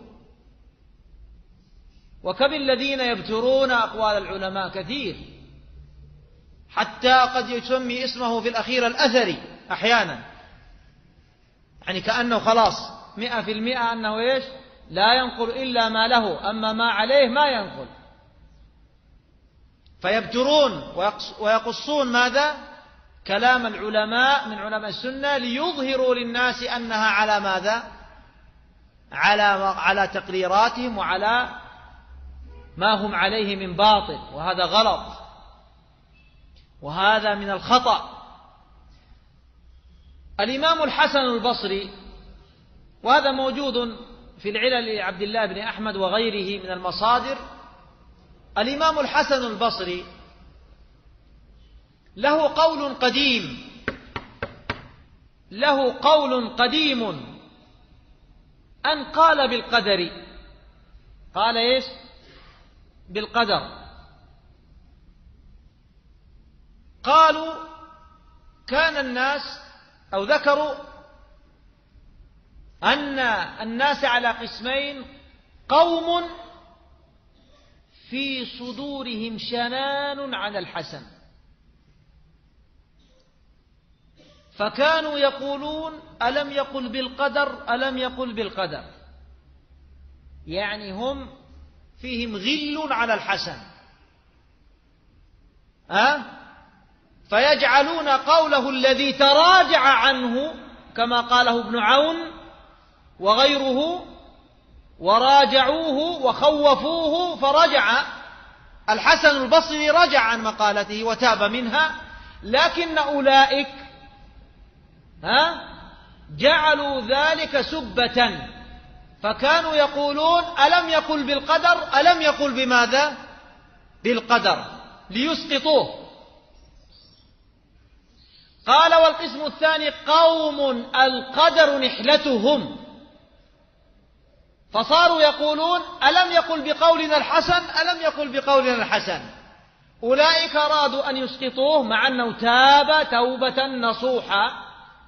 وكم الذين يبترون أقوال العلماء كثير، حتى قد يسمي اسمه في الأخير الأثري أحيانا، يعني كأنه خلاص 100% أنه لا ينقل إلا ما له، أما ما عليه ما ينقل. فيبترون ويقصون ماذا؟ كلام العلماء من علماء السنة، ليظهروا للناس أنها على ماذا؟ على تقريراتهم وعلى ما هم عليه من باطل، وهذا غلط، وهذا من الخطأ. الإمام الحسن البصري، وهذا موجود في العلل لعبد الله بن أحمد وغيره من المصادر، الإمام الحسن البصري له قول قديم له قول قديم أن قال بالقدر. قال إيش؟ بالقدر. قالوا كان الناس، أو ذكروا أن الناس على قسمين: قوم في صدورهم شنان على الحسن، فكانوا يقولون ألم يقل بالقدر، ألم يقل بالقدر، يعني هم فيهم غل على الحسن، فيجعلون قوله الذي تراجع عنه كما قاله ابن عون وغيره، وراجعوه وخوفوه فرجع الحسن البصري، رجع عن مقالته وتاب منها، لكن أولئك جعلوا ذلك سبة، فكانوا يقولون ألم يقل بالقدر، ألم يقل بماذا؟ بالقدر، ليسقطوه. قال: والقسم الثاني قوم القدر نحلتهم، فصاروا يقولون ألم يقل بقولنا الحسن، ألم يقل بقولنا الحسن. أولئك أرادوا أن يسقطوه مع أنه تاب توبة نصوحا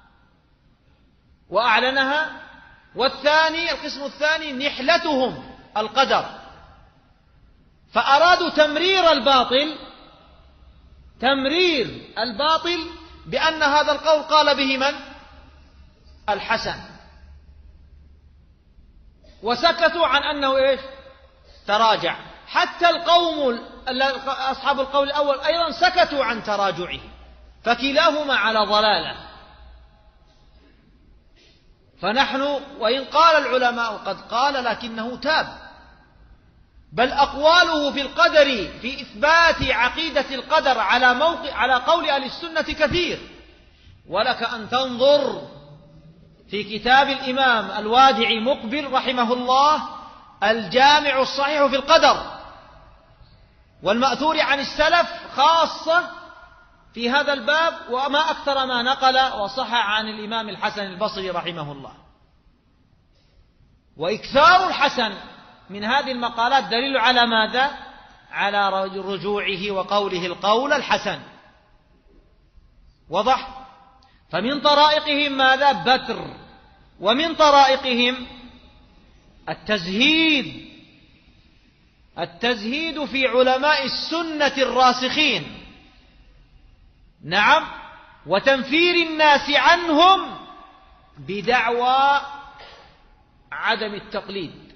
وأعلنها. والثاني، القسم الثاني نحلتهم القدر، فأرادوا تمرير الباطل بأن هذا القول قال به من؟ الحسن، وسكتوا عن أنه إيش؟ تراجع. حتى القوم أصحاب القول الأول أيضا سكتوا عن تراجعه، فكلاهما على ضلالة. فنحن وإن قال العلماء قد قال لكنه تاب، بل أقواله في القدر في إثبات عقيدة القدر على قول أهل السنة كثير. ولك أن تنظر في كتاب الإمام الوادعي مقبل رحمه الله الجامع الصحيح في القدر، والمأثور عن السلف خاصة في هذا الباب، وما أكثر ما نقل وصح عن الإمام الحسن البصري رحمه الله. وإكثار الحسن من هذه المقالات دليل على ماذا؟ على رجوعه وقوله القول الحسن. وضح؟ فمن طرائقهم ماذا؟ بتر. ومن طرائقهم التزهيد في علماء السنة الراسخين، نعم، وتنفير الناس عنهم بدعوى عدم التقليد.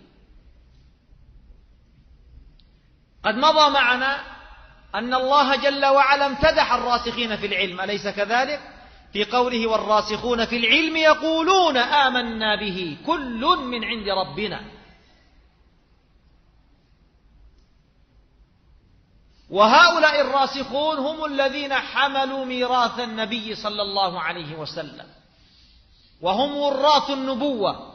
قد مضى معنا أن الله جل وعلا امتدح الراسخين في العلم، أليس كذلك؟ في قوله: والراسخون في العلم يقولون آمنا به كل من عند ربنا. وهؤلاء الراسخون هم الذين حملوا ميراث النبي صلى الله عليه وسلم، وهم وراث النبوة.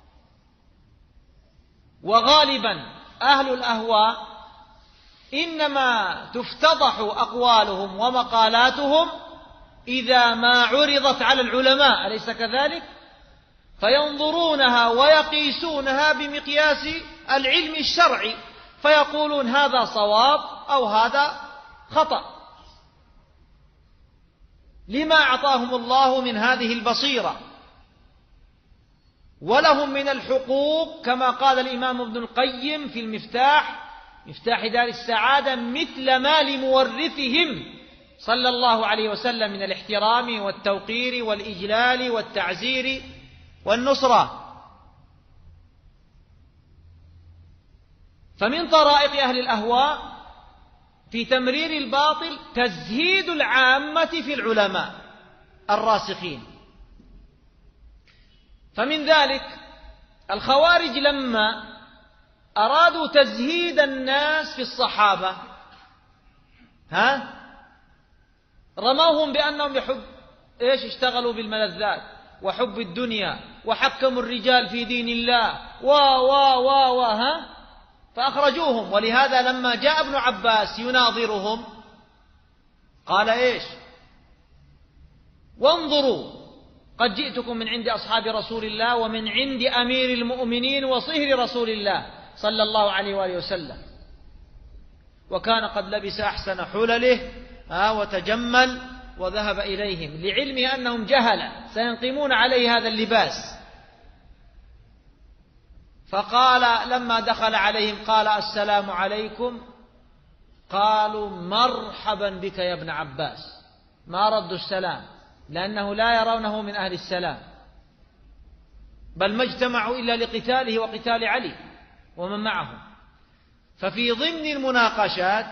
وغالبا أهل الأهواء إنما تفتضح أقوالهم ومقالاتهم إذا ما عرضت على العلماء، أليس كذلك؟ فينظرونها ويقيسونها بمقياس العلم الشرعي، فيقولون هذا صواب أو هذا خطأ، لما أعطاهم الله من هذه البصيرة. ولهم من الحقوق كما قال الإمام ابن القيم في مفتاح دار السعادة مثل ما لمورثهم صلى الله عليه وسلم من الاحترام والتوقير والإجلال والتعزير والنصرة. فمن طرائق أهل الأهواء في تمرير الباطل تزهيد العامة في العلماء الراسخين. فمن ذلك الخوارج لما أرادوا تزهيد الناس في الصحابة رموهم بأنهم اشتغلوا بالملذات وحب الدنيا وحكموا الرجال في دين الله فأخرجوهم. ولهذا لما جاء ابن عباس يناظرهم قال وانظروا قد جئتكم من عند أصحاب رسول الله ومن عند أمير المؤمنين وصهر رسول الله صلى الله عليه وآله وسلم، وكان قد لبس أحسن حلله وتجمل وذهب إليهم لعلمه أنهم جهلة سينقمون عليه هذا اللباس. فقال لما دخل عليهم قال السلام عليكم، قالوا مرحبا بك يا ابن عباس، ما ردوا السلام لأنه لا يرونه من أهل السلام، بل ما اجتمعوا إلا لقتاله وقتال علي ومن معه. ففي ضمن المناقشات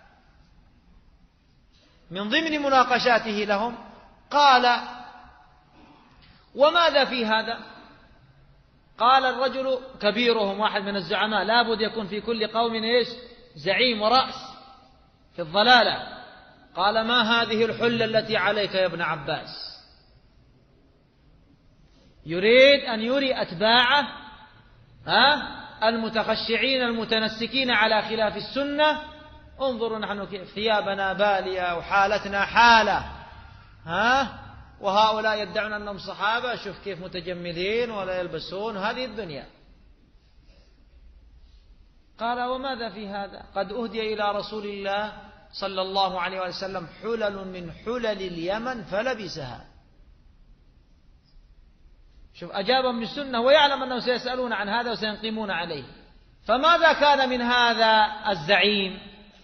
من ضمن مناقشاته لهم قال وماذا في هذا؟ قال الرجل كبيرهم واحد من الزعماء، لابد يكون في كل قوم إيش؟ زعيم ورأس في الضلالة. قال ما هذه الحلة التي عليك يا ابن عباس؟ يريد أن يري أتباعه المتخشعين المتنسكين على خلاف السنة انظروا نحن كيف ثيابنا بالية وحالتنا حالة، وهؤلاء يدعون أنهم صحابة، شوف كيف متجملين ولا يلبسون هذه الدنيا. قال وماذا في هذا؟ قد أهدي إلى رسول الله صلى الله عليه وسلم حلل من حلل اليمن فلبسها. شوف أجابهم بالسنة ويعلم أنهم سيسألون عن هذا وسينقمون عليه. فماذا كان من هذا الزعيم؟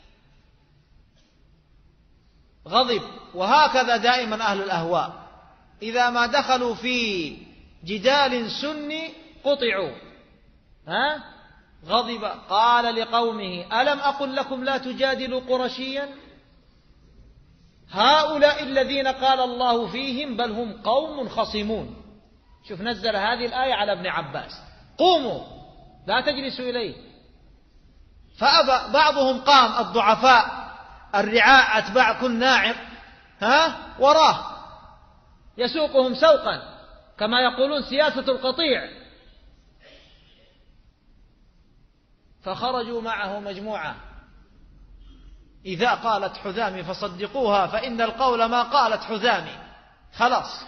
غضب. وهكذا دائما أهل الأهواء إذا ما دخلوا في جدال سني قطعوا. غضب قال لقومه ألم أقل لكم لا تجادلوا قرشيا؟ هؤلاء الذين قال الله فيهم بل هم قوم خصمون. شوف نزل هذه الآية على ابن عباس قوموا لا تجلسوا إليه. فأبى بعضهم قام الضعفاء الرعاء أتباع كل ناعق وراه يسوقهم سوقا كما يقولون سياسة القطيع. فخرجوا معه مجموعة إذا قالت حذامي فصدقوها فإن القول ما قالت حذامي خلاص.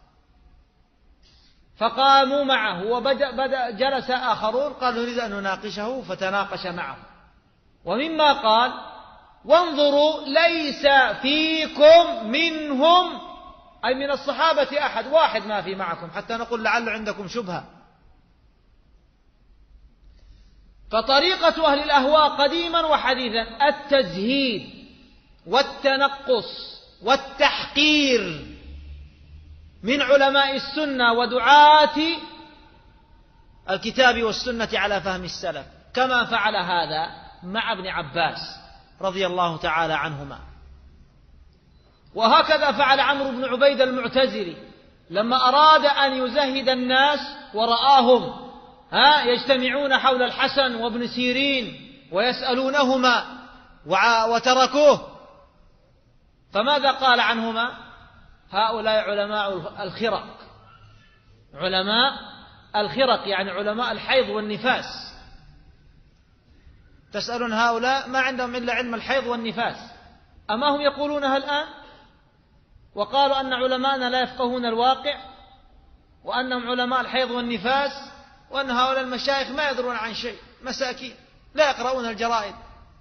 فقاموا معه وبدأ جلس آخرون قالوا نريد أن نناقشه فتناقش معه. ومما قال وانظروا ليس فيكم منهم أي من الصحابة أحد واحد ما في معكم حتى نقول لعل عندكم شبهة. فطريقة أهل الأهواء قديما وحديثا التزهيد والتنقص والتحقير من علماء السنة ودعاة الكتاب والسنة على فهم السلف، كما فعل هذا مع ابن عباس رضي الله تعالى عنهما. وهكذا فعل عمرو بن عبيد المعتزلي لما أراد أن يزهد الناس ورآهم يجتمعون حول الحسن وابن سيرين ويسألونهما وتركوه. فماذا قال عنهما؟ هؤلاء علماء الخرق، علماء الخرق يعني علماء الحيض والنفاس. تسألون هؤلاء ما عندهم إلا علم الحيض والنفاس، أما هم يقولونها الآن؟ وقالوا أن علماءنا لا يفقهون الواقع وأنهم علماء الحيض والنفاس، وأن هؤلاء المشايخ ما يدرون عن شيء، مساكين لا يقرؤون الجرائد،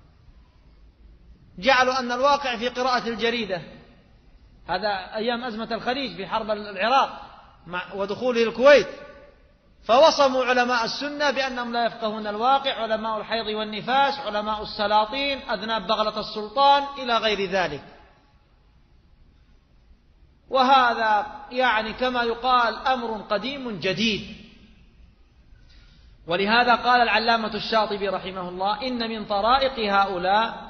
جعلوا أن الواقع في قراءة الجريدة. هذا أيام أزمة الخليج في حرب العراق ودخوله الكويت، فوصموا علماء السنة بأنهم لا يفقهون الواقع، علماء الحيض والنفاس، علماء السلاطين، أذناب بغلة السلطان إلى غير ذلك. وهذا يعني كما يقال أمر قديم جديد. ولهذا قال العلامة الشاطبي رحمه الله إن من طرائق هؤلاء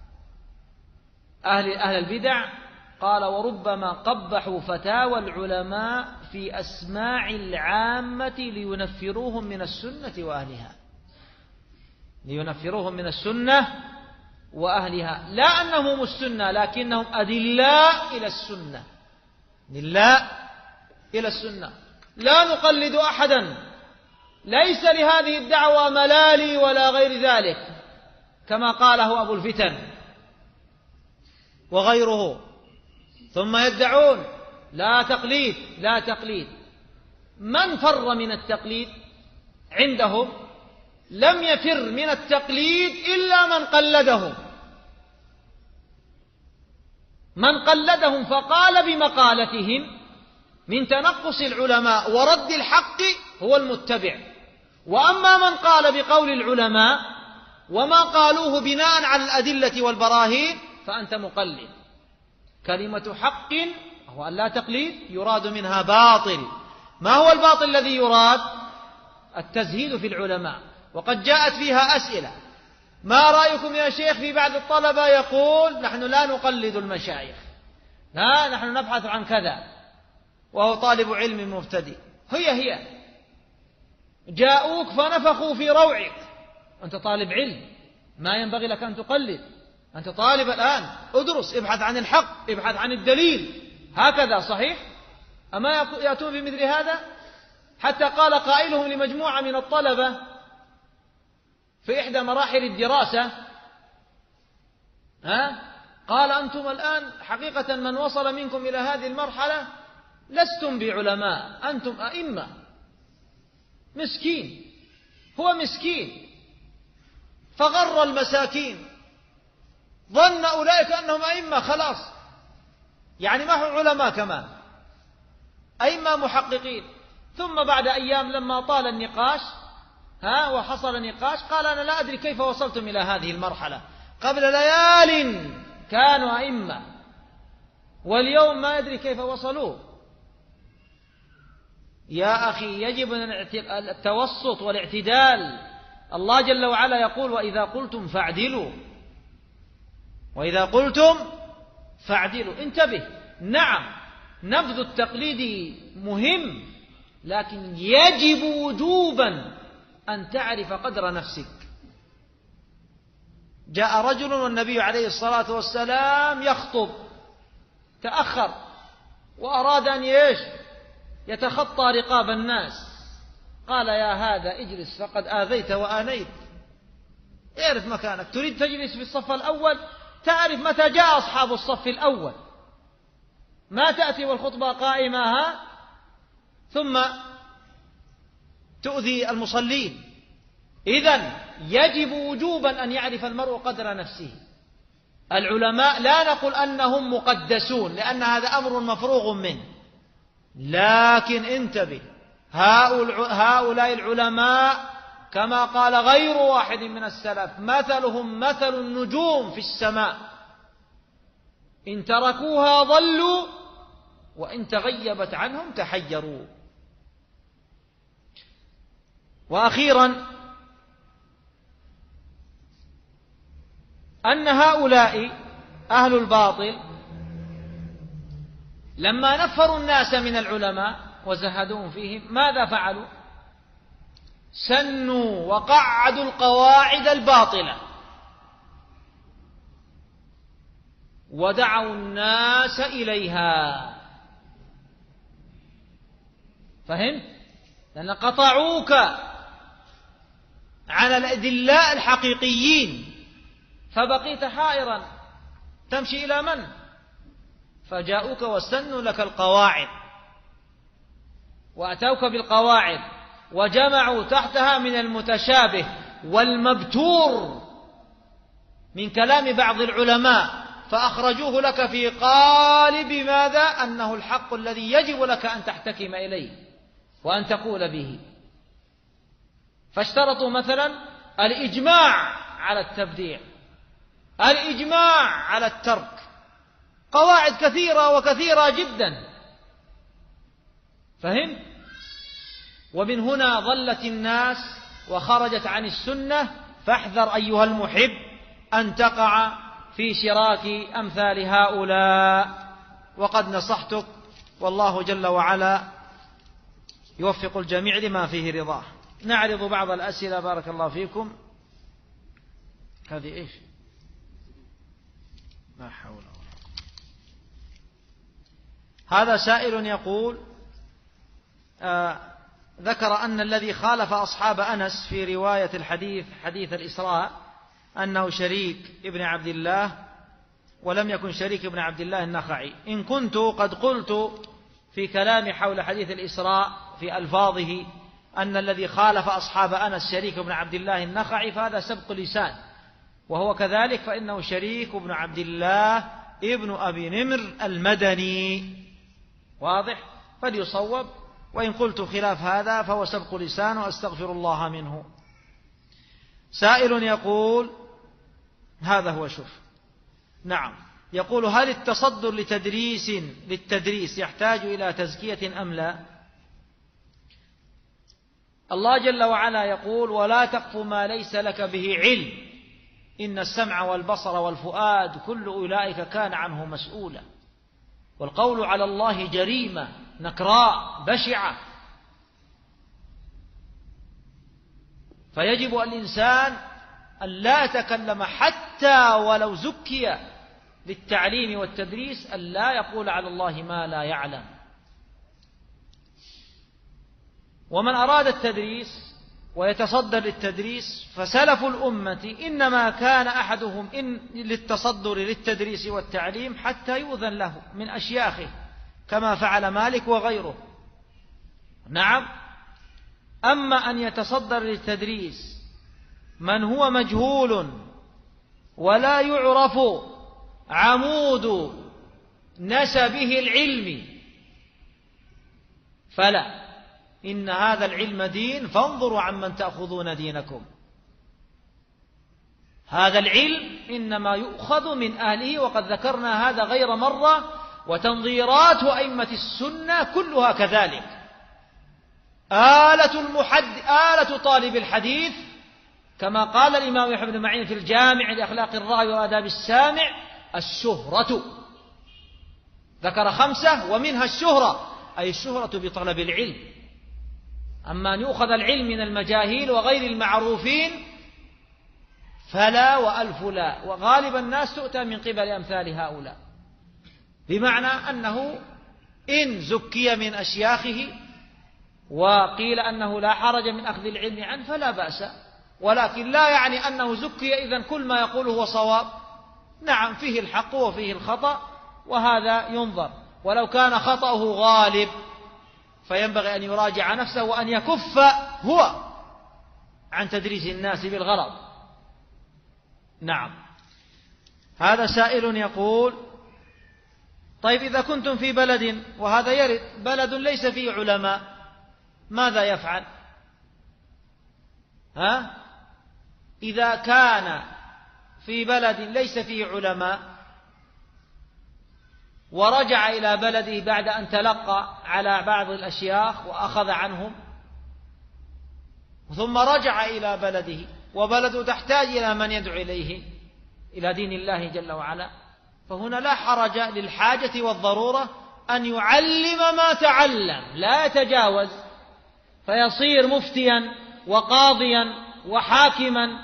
أهل البدع قال وربما قبحوا فتاوى العلماء في أسماع العامة لينفروهم من السنة وأهلها، لينفروهم من السنة وأهلها، لا أنهم السنة لكنهم أدلاء إلى السنة، أدلاء إلى السنة. لا نقلد أحدا، ليس لهذه الدعوة ملالي ولا غير ذلك كما قاله أبو الفتن وغيره. ثم يدعون لا تقليد، لا تقليد. من فر من التقليد عندهم لم يفر من التقليد إلا من قلدهم، من قلدهم فقال بمقالتهم من تنقص العلماء ورد الحق هو المتبع. وأما من قال بقول العلماء وما قالوه بناء على الأدلة والبراهين فأنت مقلد. كلمة حق هو أن لا تقليد يراد منها باطل. ما هو الباطل الذي يراد؟ التزهيد في العلماء. وقد جاءت فيها أسئلة: ما رأيكم يا شيخ في بعض الطلبة يقول نحن لا نقلد المشايخ، لا نحن نبحث عن كذا، وهو طالب علم مبتدئ. هي جاءوك فنفخوا في روعك، أنت طالب علم ما ينبغي لك أن تقلد، أنت طالب الآن، ادرس، ابحث عن الحق، ابحث عن الدليل، هكذا صحيح؟ أما يأتون بمثل هذا؟ حتى قال قائلهم لمجموعة من الطلبة في إحدى مراحل الدراسة: قال أنتم الآن حقيقة من وصل منكم إلى هذه المرحلة لستم بعلماء، أنتم أئمة. مسكين، هو مسكين فغر المساكين، ظن أولئك أنهم أئمة، خلاص يعني ما هو علماء كمان، أئمة محققين. ثم بعد أيام لما طال النقاش وحصل نقاش قال: أنا لا أدري كيف وصلتم إلى هذه المرحلة، قبل ليال كانوا أئمة واليوم ما يدري كيف وصلوا. يا أخي يجب التوسط والاعتدال. الله جل وعلا يقول: وإذا قلتم فاعدلوا، وإذا قلتم فاعدلوا. انتبه، نعم نبذ التقليد مهم، لكن يجب وجوبا أن تعرف قدر نفسك. جاء رجل والنبي عليه الصلاة والسلام يخطب، تأخر وأراد أن يتخطى رقاب الناس، قال: يا هذا اجلس فقد آذيت وآنيت، اعرف مكانك. تريد تجلس في الصف الأول، تعرف متى جاء أصحاب الصف الأول، ما تأتي والخطبة قائمة ثم تؤذي المصلين. إذن يجب وجوبا أن يعرف المرء قدر نفسه. العلماء لا نقول أنهم مقدسون لأن هذا أمر مفروغ منه، لكن انتبه، هؤلاء العلماء كما قال غير واحد من السلف: مثلهم مثل النجوم في السماء، إن تركوها ضلوا وإن تغيبت عنهم تحيروا. وأخيرا أن هؤلاء أهل الباطل لما نفروا الناس من العلماء وزهدوهم فيهم ماذا فعلوا؟ سنوا وقعدوا القواعد الباطلة ودعوا الناس إليها. فهمت؟ لأن قطعوك عن الأدلاء الحقيقيين فبقيت حائرا تمشي إلى من؟ فجاءوك وسنوا لك القواعد وأتوك بالقواعد وجمعوا تحتها من المتشابه والمبتور من كلام بعض العلماء فأخرجوه لك في قالب ماذا؟ أنه الحق الذي يجب لك أن تحتكم إليه وأن تقول به. فاشترطوا مثلا الإجماع على التبديع، الإجماع على الترك، قواعد كثيرة وكثيرة جدا. فهم؟ ومن هنا ضلت الناس وخرجت عن السنة. فاحذر أيها المحب أن تقع في شراك أمثال هؤلاء، وقد نصحتك، والله جل وعلا يوفق الجميع لما فيه رضاه. نعرض بعض الأسئلة بارك الله فيكم. هذه إيش؟ لا حول ولا قوة. هذا سائل يقول ذكر أن الذي خالف أصحاب أنس في رواية الحديث حديث الإسراء أنه شريك ابن عبد الله ولم يكن شريك ابن عبد الله النخعي. إن كنت قد قلت في كلام حول حديث الإسراء في ألفاظه أن الذي خالف أصحاب أنس شريك بن عبد الله النخعي فهذا سبق لسان، وهو كذلك فإنه شريك بن عبد الله ابن أبي نمر المدني. واضح؟ فليصوب، وإن قلت خلاف هذا فهو سبق لسان وأستغفر الله منه. سائل يقول هذا هو شوف. نعم، يقول هل التصدر للتدريس يحتاج إلى تزكية أم لا؟ الله جل وعلا يقول ولا تقف ما ليس لك به علم إن السمع والبصر والفؤاد كل أولئك كان عنه مسؤولا. والقول على الله جريمة نكراء بشعة، فيجب الإنسان أن لا يتكلم حتى ولو زكي للتعليم والتدريس، أن لا يقول على الله ما لا يعلم. ومن أراد التدريس ويتصدر للتدريس فسلف الأمة إنما كان أحدهم للتصدر للتدريس والتعليم حتى يؤذن له من أشياخه كما فعل مالك وغيره. نعم، أما أن يتصدر للتدريس من هو مجهول ولا يعرف عمود نسبه العلمي فلا، إن هذا العلم دين فانظروا عمن تأخذون دينكم. هذا العلم إنما يؤخذ من أهله، وقد ذكرنا هذا غير مرة، وتنظيرات أئمة السنة كلها كذلك. آلة طالب الحديث كما قال الإمام يحيى بن معين في الجامع لأخلاق الراوي وآداب السامع الشهرة، ذكر 5 ومنها الشهرة، أي الشهرة بطلب العلم. أما أن يؤخذ العلم من المجاهيل وغير المعروفين فلا وألف لا، وغالب الناس تؤتى من قبل أمثال هؤلاء، بمعنى أنه إن زكي من أشياخه وقيل أنه لا حرج من أخذ العلم عنه فلا بأس، ولكن لا يعني أنه زكي إذن كل ما يقوله هو صواب. نعم، فيه الحق وفيه الخطأ، وهذا ينظر، ولو كان خطأه غالب فينبغي أن يراجع نفسه وأن يكف هو عن تدريس الناس بالغلط. نعم. هذا سائل يقول طيب إذا كنتم في بلد، وهذا يرد، بلد ليس فيه علماء، ماذا يفعل؟ إذا كان في بلد ليس فيه علماء ورجع إلى بلده بعد أن تلقى على بعض الأشياخ وأخذ عنهم، ثم رجع إلى بلده وبلده تحتاج إلى من يدعو إليه إلى دين الله جل وعلا، فهنا لا حرج للحاجة والضرورة أن يعلم ما تعلم، لا يتجاوز فيصير مفتيا وقاضيا وحاكما.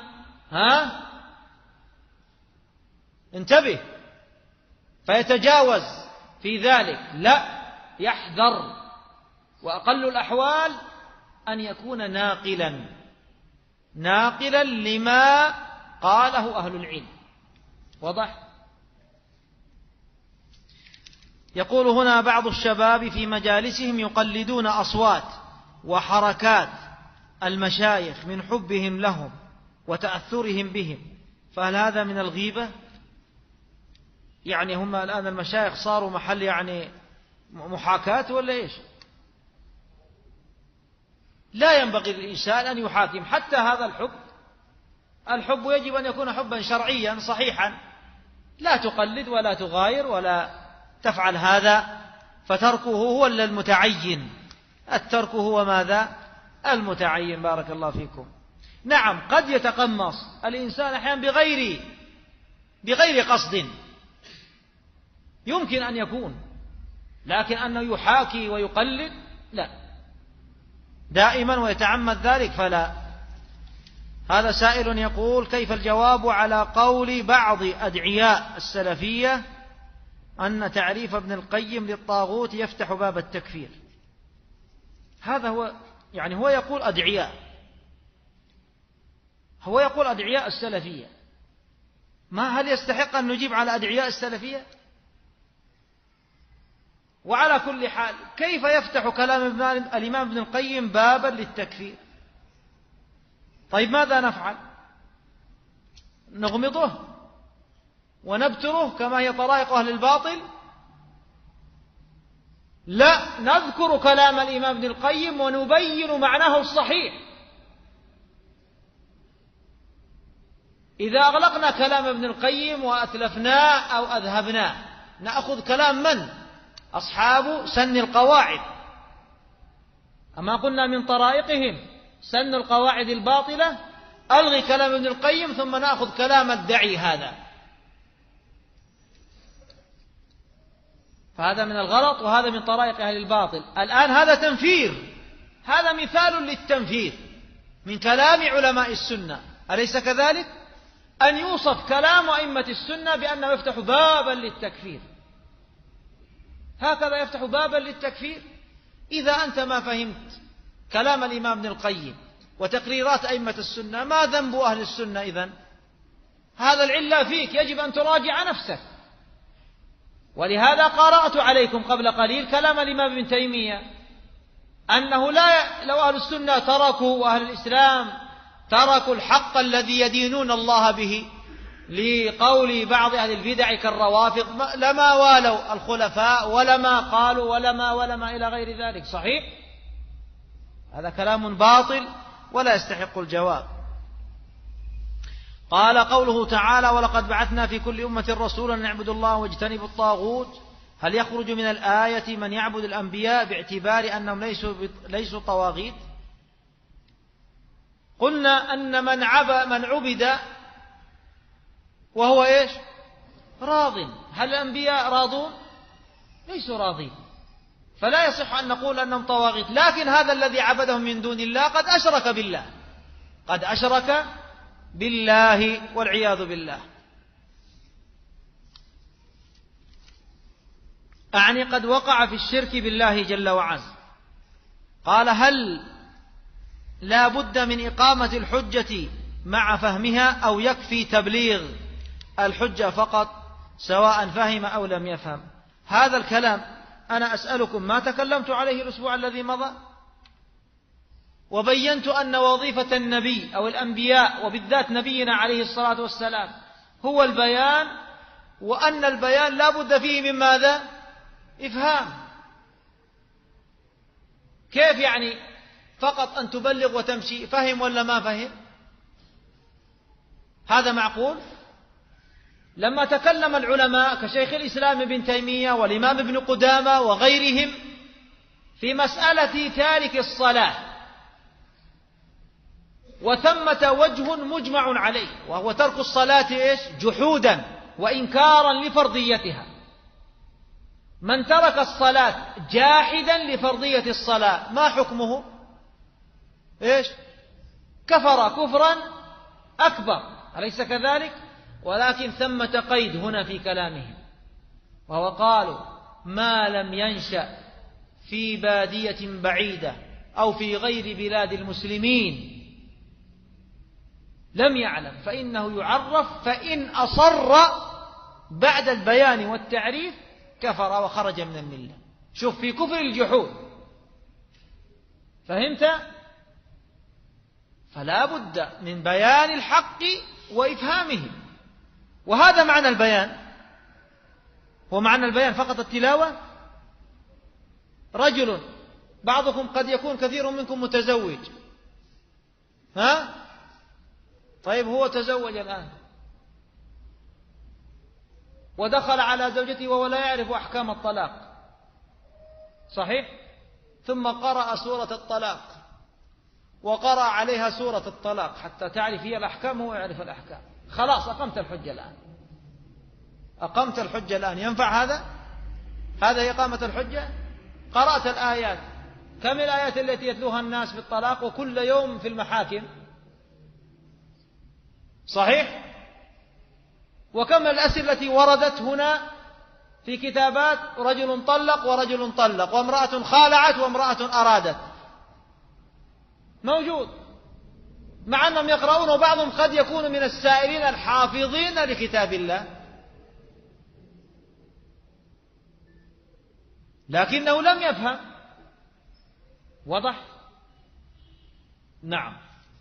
انتبه، فيتجاوز في ذلك، لا، يحذر، وأقل الأحوال أن يكون ناقلا لما قاله أهل العلم. واضح؟ يقول هنا بعض الشباب في مجالسهم يقلدون أصوات وحركات المشايخ من حبهم لهم وتأثرهم بهم، فهل هذا من الغيبة؟ يعني هم الآن المشايخ صاروا محل يعني محاكاة ولا إيش؟ لا ينبغي للإنسان أن يحاكم حتى هذا الحب يجب أن يكون حبا شرعيا صحيحا، لا تقلد ولا تغاير ولا تفعل هذا، فتركه هو المتعين، الترك هو ماذا؟ المتعين. بارك الله فيكم. نعم، قد يتقمص الإنسان أحيانا بغير قصد، يمكن أن يكون، لكن أنه يحاكي ويقلد لا دائما ويتعمد ذلك فلا. هذا سائل يقول كيف الجواب على قول بعض أدعياء السلفية أن تعريف ابن القيم للطاغوت يفتح باب التكفير؟ هذا هو، يعني هو يقول أدعياء السلفية، ما هل يستحق أن نجيب على أدعياء السلفية؟ وعلى كل حال كيف يفتح كلام الإمام ابن القيم بابا للتكفير؟ طيب ماذا نفعل؟ نغمضه ونبتره كما هي طرائق أهل الباطل؟ لا، نذكر كلام الإمام ابن القيم ونبين معناه الصحيح. إذا أغلقنا كلام ابن القيم وأتلفناه أو أذهبناه، نأخذ كلام من؟ أصحاب سن القواعد. أما قلنا من طرائقهم سن القواعد الباطلة، ألغي كلام ابن القيم ثم نأخذ كلام الدعي هذا، فهذا من الغلط وهذا من طرائق أهل الباطل. الآن هذا تنفير، هذا مثال للتنفير من كلام علماء السنة، أليس كذلك؟ أن يوصف كلام أئمة السنة بأنه يفتح بابا للتكفير، هكذا يفتح بابا للتكفير. إذا أنت ما فهمت كلام الإمام ابن القيم وتقريرات أئمة السنة، ما ذنب أهل السنة إذن؟ هذا العلة فيك، يجب أن تراجع نفسك. ولهذا قرأت عليكم قبل قليل كلام الإمام ابن تيمية أنه لو أهل السنة تركوا وأهل الإسلام تركوا الحق الذي يدينون الله به لقول بعض أهل البدع كالروافض لما والوا الخلفاء ولما قالوا ولما إلى غير ذلك. صحيح؟ هذا كلام باطل ولا يستحق الجواب. قال قوله تعالى: ولقد بعثنا في كل أمة رسولا أن اعبدوا الله واجتنبوا الطاغوت. هل يخرج من الآية من يعبد الأنبياء باعتبار أنهم ليسوا طواغيت؟ قلنا أن من عبد وهو إيش؟ راض. هل الأنبياء راضون؟ ليسوا راضين، فلا يصح أن نقول أنهم طواغيت. لكن هذا الذي عبدهم من دون الله قد أشرك بالله والعياذ بالله. أعني قد وقع في الشرك بالله جل وعز. قال: هل لا بد من إقامة الحجة مع فهمها أو يكفي تبليغ الحجة فقط سواء فهم أو لم يفهم؟ هذا الكلام أنا أسألكم ما تكلمت عليه الأسبوع الذي مضى، وبينت أن وظيفة النبي أو الأنبياء وبالذات نبينا عليه الصلاة والسلام هو البيان، وأن البيان لا بد فيه من ماذا؟ إفهام. كيف يعني فقط أن تبلغ وتمشي؟ فهم ولا ما فهم؟ هذا معقول؟ لما تكلم العلماء كشيخ الإسلام ابن تيمية والإمام ابن قدامة وغيرهم في مسألة تارك الصلاة، وثمة وجه مجمع عليه وهو ترك الصلاة إيش؟ جحودا وإنكارا لفرضيتها. من ترك الصلاة جاحدا لفرضية الصلاة ما حكمه؟ إيش؟ كفر كفرا أكبر، أليس كذلك؟ ولكن ثمة قيد هنا في كلامهم، وهو قالوا: ما لم ينشأ في بادية بعيدة أو في غير بلاد المسلمين لم يعلم فإنه يعرف، فإن أصر بعد البيان والتعريف كفر وخرج من الملة. شوف، في كفر الجحود. فهمت؟ فلا بد من بيان الحق وإفهامه، وهذا معنى البيان. ومعنى البيان فقط التلاوة؟ رجل، بعضكم قد يكون كثير منكم متزوج، طيب هو تزوج الآن ودخل على زوجته وهو لا يعرف أحكام الطلاق، صحيح؟ ثم قرأ سورة الطلاق وقرأ عليها سورة الطلاق حتى تعرف هي الأحكام وهو يعرف الأحكام. خلاص أقمت الحجة الآن. ينفع هذا؟ هذا إقامة الحجة؟ قرأت الآيات، كم الآيات التي يتلوها الناس في الطلاق وكل يوم في المحاكم؟ صحيح؟ وكم الأسئلة التي وردت هنا في كتابات: رجل طلق ورجل طلق وامرأة خالعت وامرأة أرادت، موجود، مع أنهم يقرؤون، وبعضهم قد يكون من السائرين الحافظين لكتاب الله. لكنه لم يفهم. وضح؟ نعم.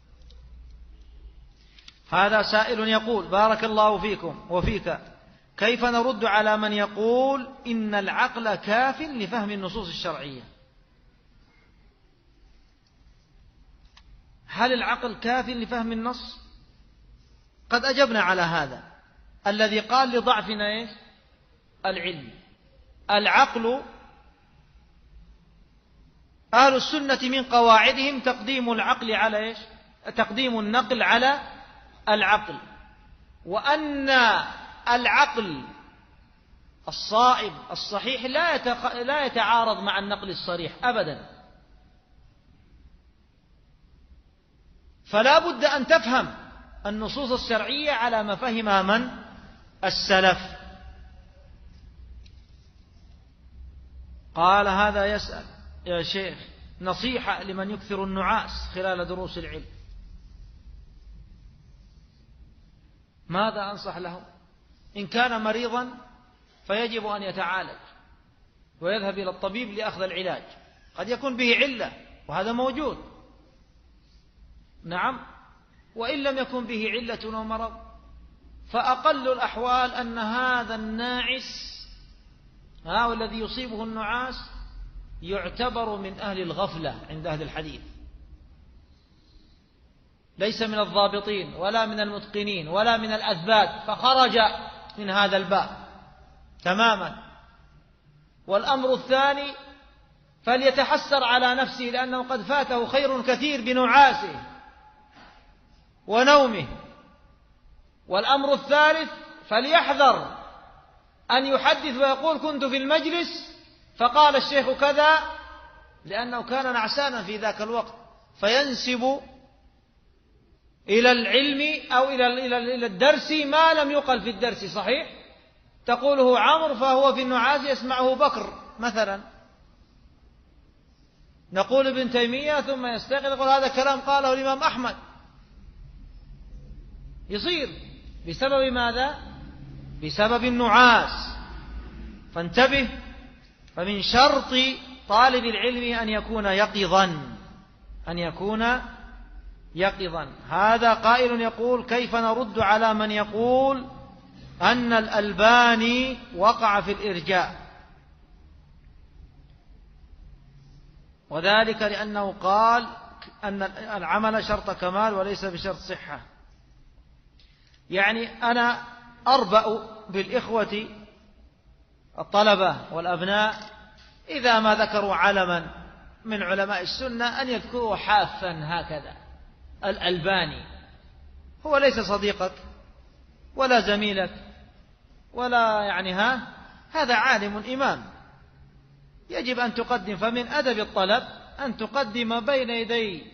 هذا سائل يقول: بارك الله فيكم وفيك، كيف نرد على من يقول إن العقل كاف لفهم النصوص الشرعية؟ هل العقل كاف لفهم النص؟ قد أجبنا على هذا. الذي قال لضعفنا إيش؟ العلم. العقل أهل السنة من قواعدهم تقديم العقل على إيش؟ تقديم النقل على العقل، وأن العقل الصائب الصحيح لا يتعارض مع النقل الصريح أبدا. فلا بد أن تفهم النصوص الشرعية على ما فهمها من؟ السلف. قال هذا يسأل: يا شيخ، نصيحة لمن يكثر النعاس خلال دروس العلم، ماذا أنصح له؟ إن كان مريضا فيجب أن يتعالج ويذهب إلى الطبيب لأخذ العلاج، قد يكون به علة وهذا موجود، نعم. وإن لم يكن به علة ومرض فأقل الأحوال أن هذا الناعس والذي يصيبه النعاس يعتبر من أهل الغفلة عند أهل الحديث، ليس من الضابطين ولا من المتقنين ولا من الأثبات، فخرج من هذا الباب تماما. والأمر الثاني: فليتحسر على نفسه لأنه قد فاته خير كثير بنعاسه ونومه. والأمر الثالث: فليحذر أن يحدث ويقول كنت في المجلس فقال الشيخ كذا، لأنه كان نعسانا في ذاك الوقت، فينسب إلى العلم أو إلى الدرس ما لم يقل في الدرس. صحيح؟ تقوله عمرو فهو في النعاس يسمعه بكر مثلا، نقول ابن تيمية ثم يستيقظ يقول هذا كلام قاله الإمام أحمد. يصير بسبب ماذا؟ بسبب النعاس. فانتبه، فمن شرط طالب العلم أن يكون يقظا. هذا قائل يقول: كيف نرد على من يقول أن الألباني وقع في الإرجاء؟ وذلك لأنه قال أن العمل شرط كمال وليس بشرط صحة. يعني أنا أربأ بالإخوة الطلبة والأبناء إذا ما ذكروا علما من علماء السنة أن يذكروا حافا هكذا: الألباني. هو ليس صديقك ولا زميلك ولا هذا عالم إمام، يجب أن تقدم. فمن أدب الطلب أن تقدم بين يدي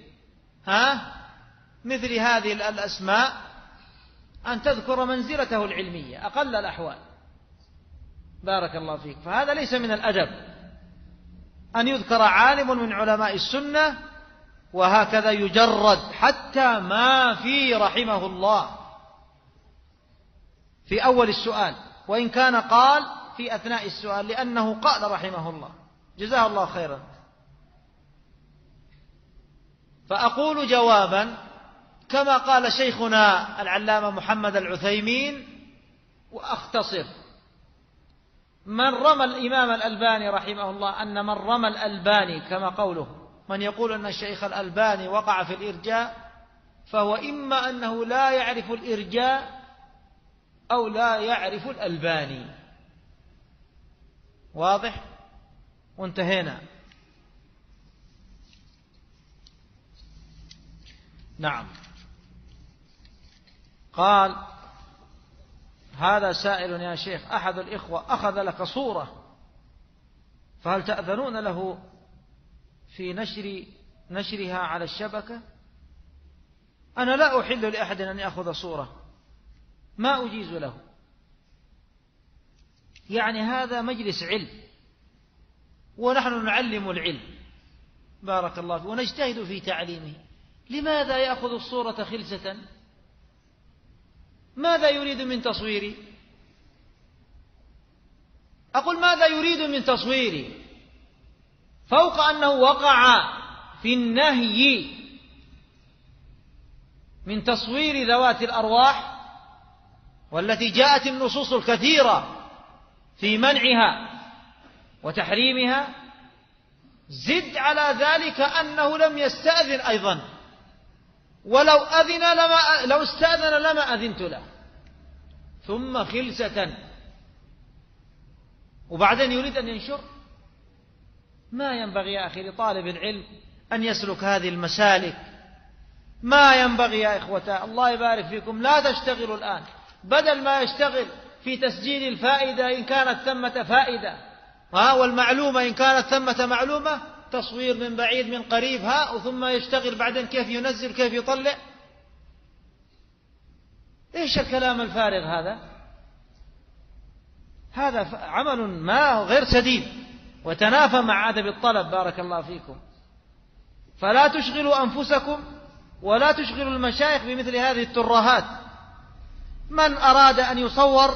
مثل هذه الأسماء أن تذكر منزلته العلمية أقل الأحوال. بارك الله فيك. فهذا ليس من الأدب أن يذكر عالم من علماء السنة وهكذا يجرد حتى ما في رحمه الله في أول السؤال، وإن كان قال في أثناء السؤال، لأنه قال رحمه الله جزاه الله خيرا. فأقول جوابا كما قال شيخنا العلامة محمد العثيمين، وأختصر: من رمى الإمام الألباني رحمه الله أن من رمى الألباني كما قوله من يقول أن الشيخ الألباني وقع في الإرجاء، فهو إما أنه لا يعرف الإرجاء أو لا يعرف الألباني. واضح؟ وانتهينا. نعم. قال هذا سائل: يا شيخ، أحد الإخوة أخذ لك صورة فهل تأذنون له في نشرها على الشبكة؟ أنا لا أحل لأحد أن يأخذ صورة، ما أجيز له. يعني هذا مجلس علم ونحن نعلم العلم، بارك الله فيه، ونجتهد في تعليمه. لماذا يأخذ الصورة خلسة؟ ماذا يريد من تصويري؟ أقول ماذا يريد من تصويري؟ فوق أنه وقع في النهي من تصوير ذوات الأرواح والتي جاءت النصوص الكثيرة في منعها وتحريمها، زد على ذلك أنه لم يستأذن أيضا، ولو لو استأذن لما أذنت له، ثم خلسة، وبعدين يريد أن ينشر. ما ينبغي يا أخي لطالب العلم أن يسلك هذه المسالك، ما ينبغي يا إخوة. الله يبارك فيكم، لا تشتغلوا الآن، بدل ما يشتغل في تسجيل الفائدة إن كانت ثمة فائدة، والمعلومة إن كانت ثمة معلومة، تصوير من بعيد من قريب، ثم يشتغل بعدين كيف ينزل كيف يطلع. إيش الكلام الفارغ هذا؟ هذا عمل ما غير سديد وتنافى مع أدب الطلب. بارك الله فيكم. فلا تشغلوا أنفسكم ولا تشغلوا المشايخ بمثل هذه الترهات. من أراد أن يصور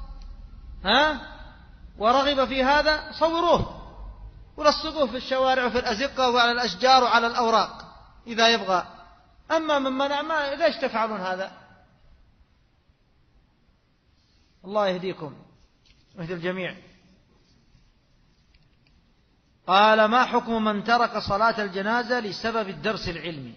ورغب في هذا صوروه ولصقوه في الشوارع وفي الأزقة وعلى الأشجار وعلى الأوراق إذا يبغى. أما من منع، ما ليش تفعلون هذا؟ الله يهديكم ويهدي الجميع. قال: ما حكم من ترك صلاة الجنازة لسبب الدرس العلمي؟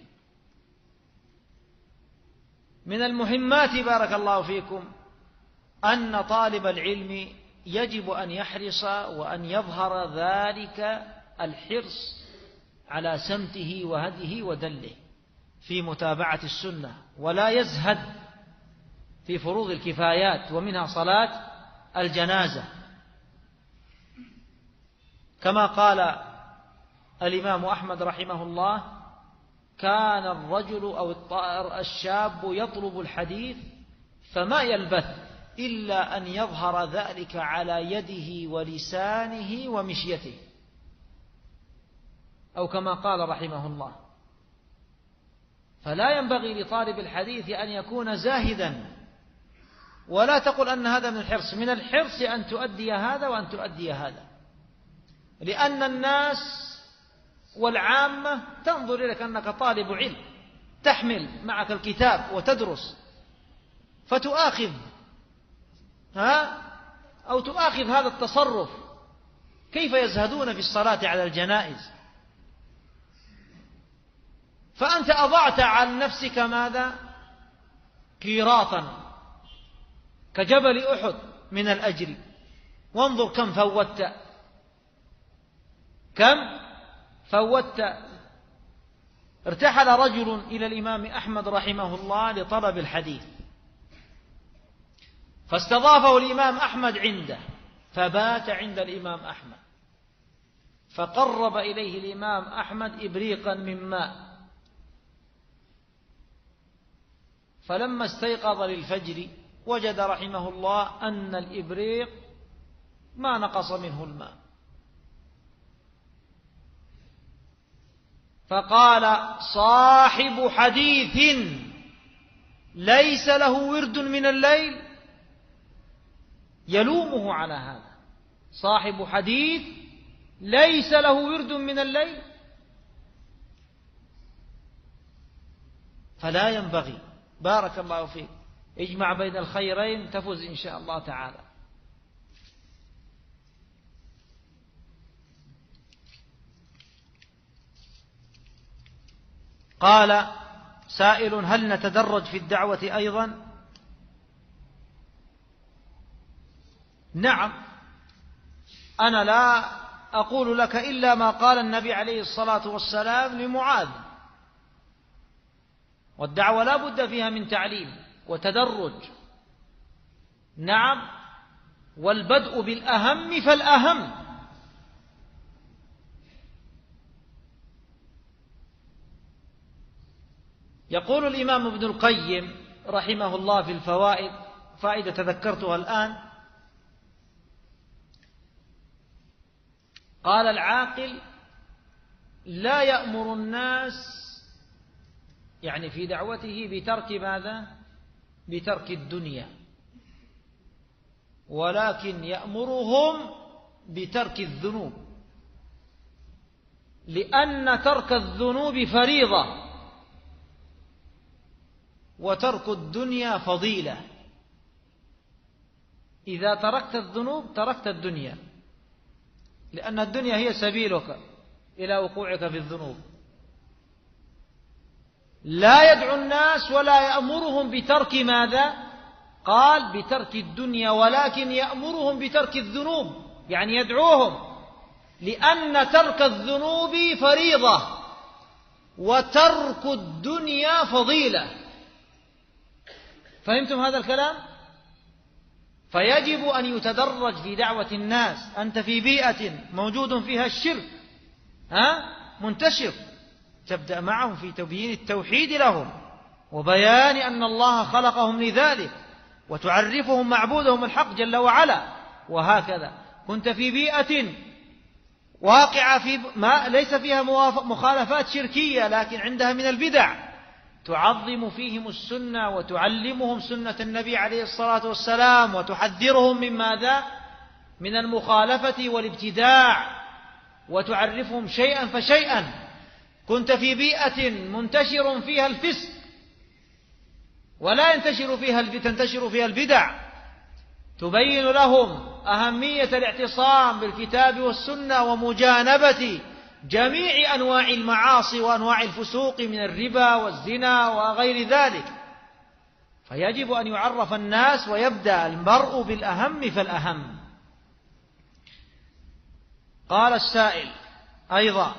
من المهمات بارك الله فيكم أن طالب العلم يجب أن يحرص وأن يظهر ذلك الحرص على سمته وهديه ودله في متابعة السنة، ولا يزهد في فروض الكفايات ومنها صلاة الجنازة، كما قال الإمام أحمد رحمه الله: كان الرجل أو الشاب يطلب الحديث فما يلبث إلا أن يظهر ذلك على يده ولسانه ومشيته، أو كما قال رحمه الله. فلا ينبغي لطالب الحديث أن يكون زاهدا، ولا تقل أن هذا من الحرص. من الحرص أن تؤدي هذا وأن تؤدي هذا، لأن الناس والعامة تنظر إليك أنك طالب علم، تحمل معك الكتاب وتدرس، فتؤاخذ أو تؤاخذ هذا التصرف. كيف يزهدون في الصلاة على الجنائز؟ فأنت أضعت عن نفسك ماذا؟ قيراطا كجبل أحد من الأجر. وانظر كم فوتت، كم فوتت. ارتحل رجل إلى الإمام أحمد رحمه الله لطلب الحديث، فاستضافه الإمام أحمد عنده، فبات عند الإمام أحمد، فقرب إليه الإمام أحمد إبريقا من ماء، فلما استيقظ للفجر وجد رحمه الله أن الإبريق ما نقص منه الماء، فقال: صاحب حديث ليس له ورد من الليل. يلومه على هذا، صاحب حديث ليس له ورد من الليل. فلا ينبغي. بارك الله فيك. اجمع بين الخيرين تفوز إن شاء الله تعالى. قال سائل: هل نتدرج في الدعوة أيضا؟ نعم. أنا لا أقول لك إلا ما قال النبي عليه الصلاة والسلام لمعاذ، والدعوة لا بد فيها من تعليم وتدرج. نعم، والبدء بالأهم فالأهم. يقول الإمام ابن القيم رحمه الله في الفوائد، فائدة تذكرتها الآن، قال: العاقل لا يأمر الناس يعني في دعوته بترك ماذا؟ بترك الدنيا، ولكن يأمرهم بترك الذنوب. لأن ترك الذنوب فريضة وترك الدنيا فضيلة. إذا تركت الذنوب تركت الدنيا، لأن الدنيا هي سبيلك إلى وقوعك في الذنوب. لا يدعو الناس ولا يأمرهم بترك ماذا؟ قال بترك الدنيا، ولكن يأمرهم بترك الذنوب، يعني يدعوهم، لأن ترك الذنوب فريضة وترك الدنيا فضيلة. فهمتم هذا الكلام؟ فيجب أن يتدرج في دعوة الناس. أنت في بيئة موجود فيها الشرك منتشر، تبدأ معهم في تبيين التوحيد لهم وبيان أن الله خلقهم لذلك، وتعرفهم معبودهم الحق جل وعلا. وهكذا كنت في بيئة واقعة في ما ليس فيها مخالفات شركية، لكن عندها من البدع، تعظم فيهم السنة وتعلمهم سنة النبي عليه الصلاة والسلام، وتحذرهم من ماذا؟ من المخالفة والابتداع، وتعرفهم شيئا فشيئا. كنت في بيئة منتشر فيها الفسق ولا تنتشر فيها البدع، تبين لهم أهمية الاعتصام بالكتاب والسنة ومجانبة جميع أنواع المعاصي وأنواع الفسوق من الربا والزنا وغير ذلك. فيجب أن يعرف الناس، ويبدأ المرء بالأهم فالأهم. قال السائل أيضا: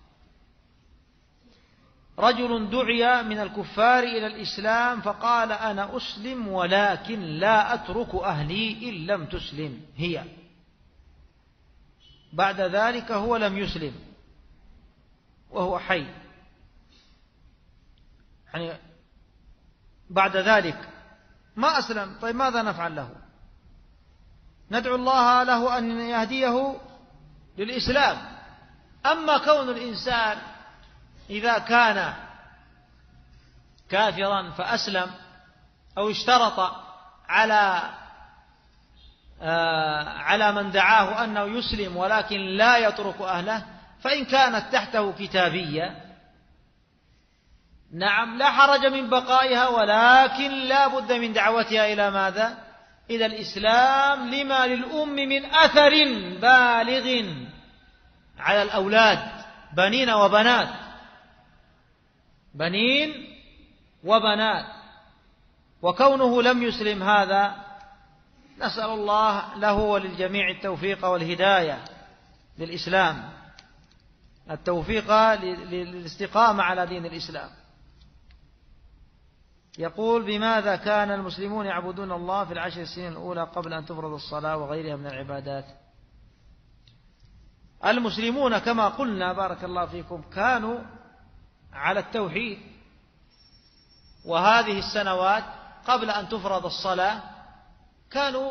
رجل دعي من الكفار إلى الإسلام فقال: أنا أسلم ولكن لا أترك أهلي إن لم تسلم هي. بعد ذلك هو لم يسلم وهو حي، يعني بعد ذلك ما أسلم. طيب ماذا نفعل له؟ ندعو الله له أن يهديه للإسلام. أما كون الإنسان إذا كان كافرا فأسلم، أو اشترط على من دعاه أنه يسلم ولكن لا يترك أهله، فإن كانت تحته كتابية نعم لا حرج من بقائها، ولكن لا بد من دعوتها إلى ماذا؟ إلى الإسلام، لما للأم من أثر بالغ على الأولاد، بنين وبنات، بنين وبنات. وكونه لم يسلم هذا نسأل الله له وللجميع التوفيق والهداية للإسلام، التوفيق للاستقامة على دين الإسلام. يقول: بماذا كان المسلمون يعبدون الله في العشر السنين الأولى قبل أن تفرض الصلاة وغيرها من العبادات؟ المسلمون كما قلنا بارك الله فيكم كانوا على التوحيد، وهذه السنوات قبل أن تفرض الصلاة كانوا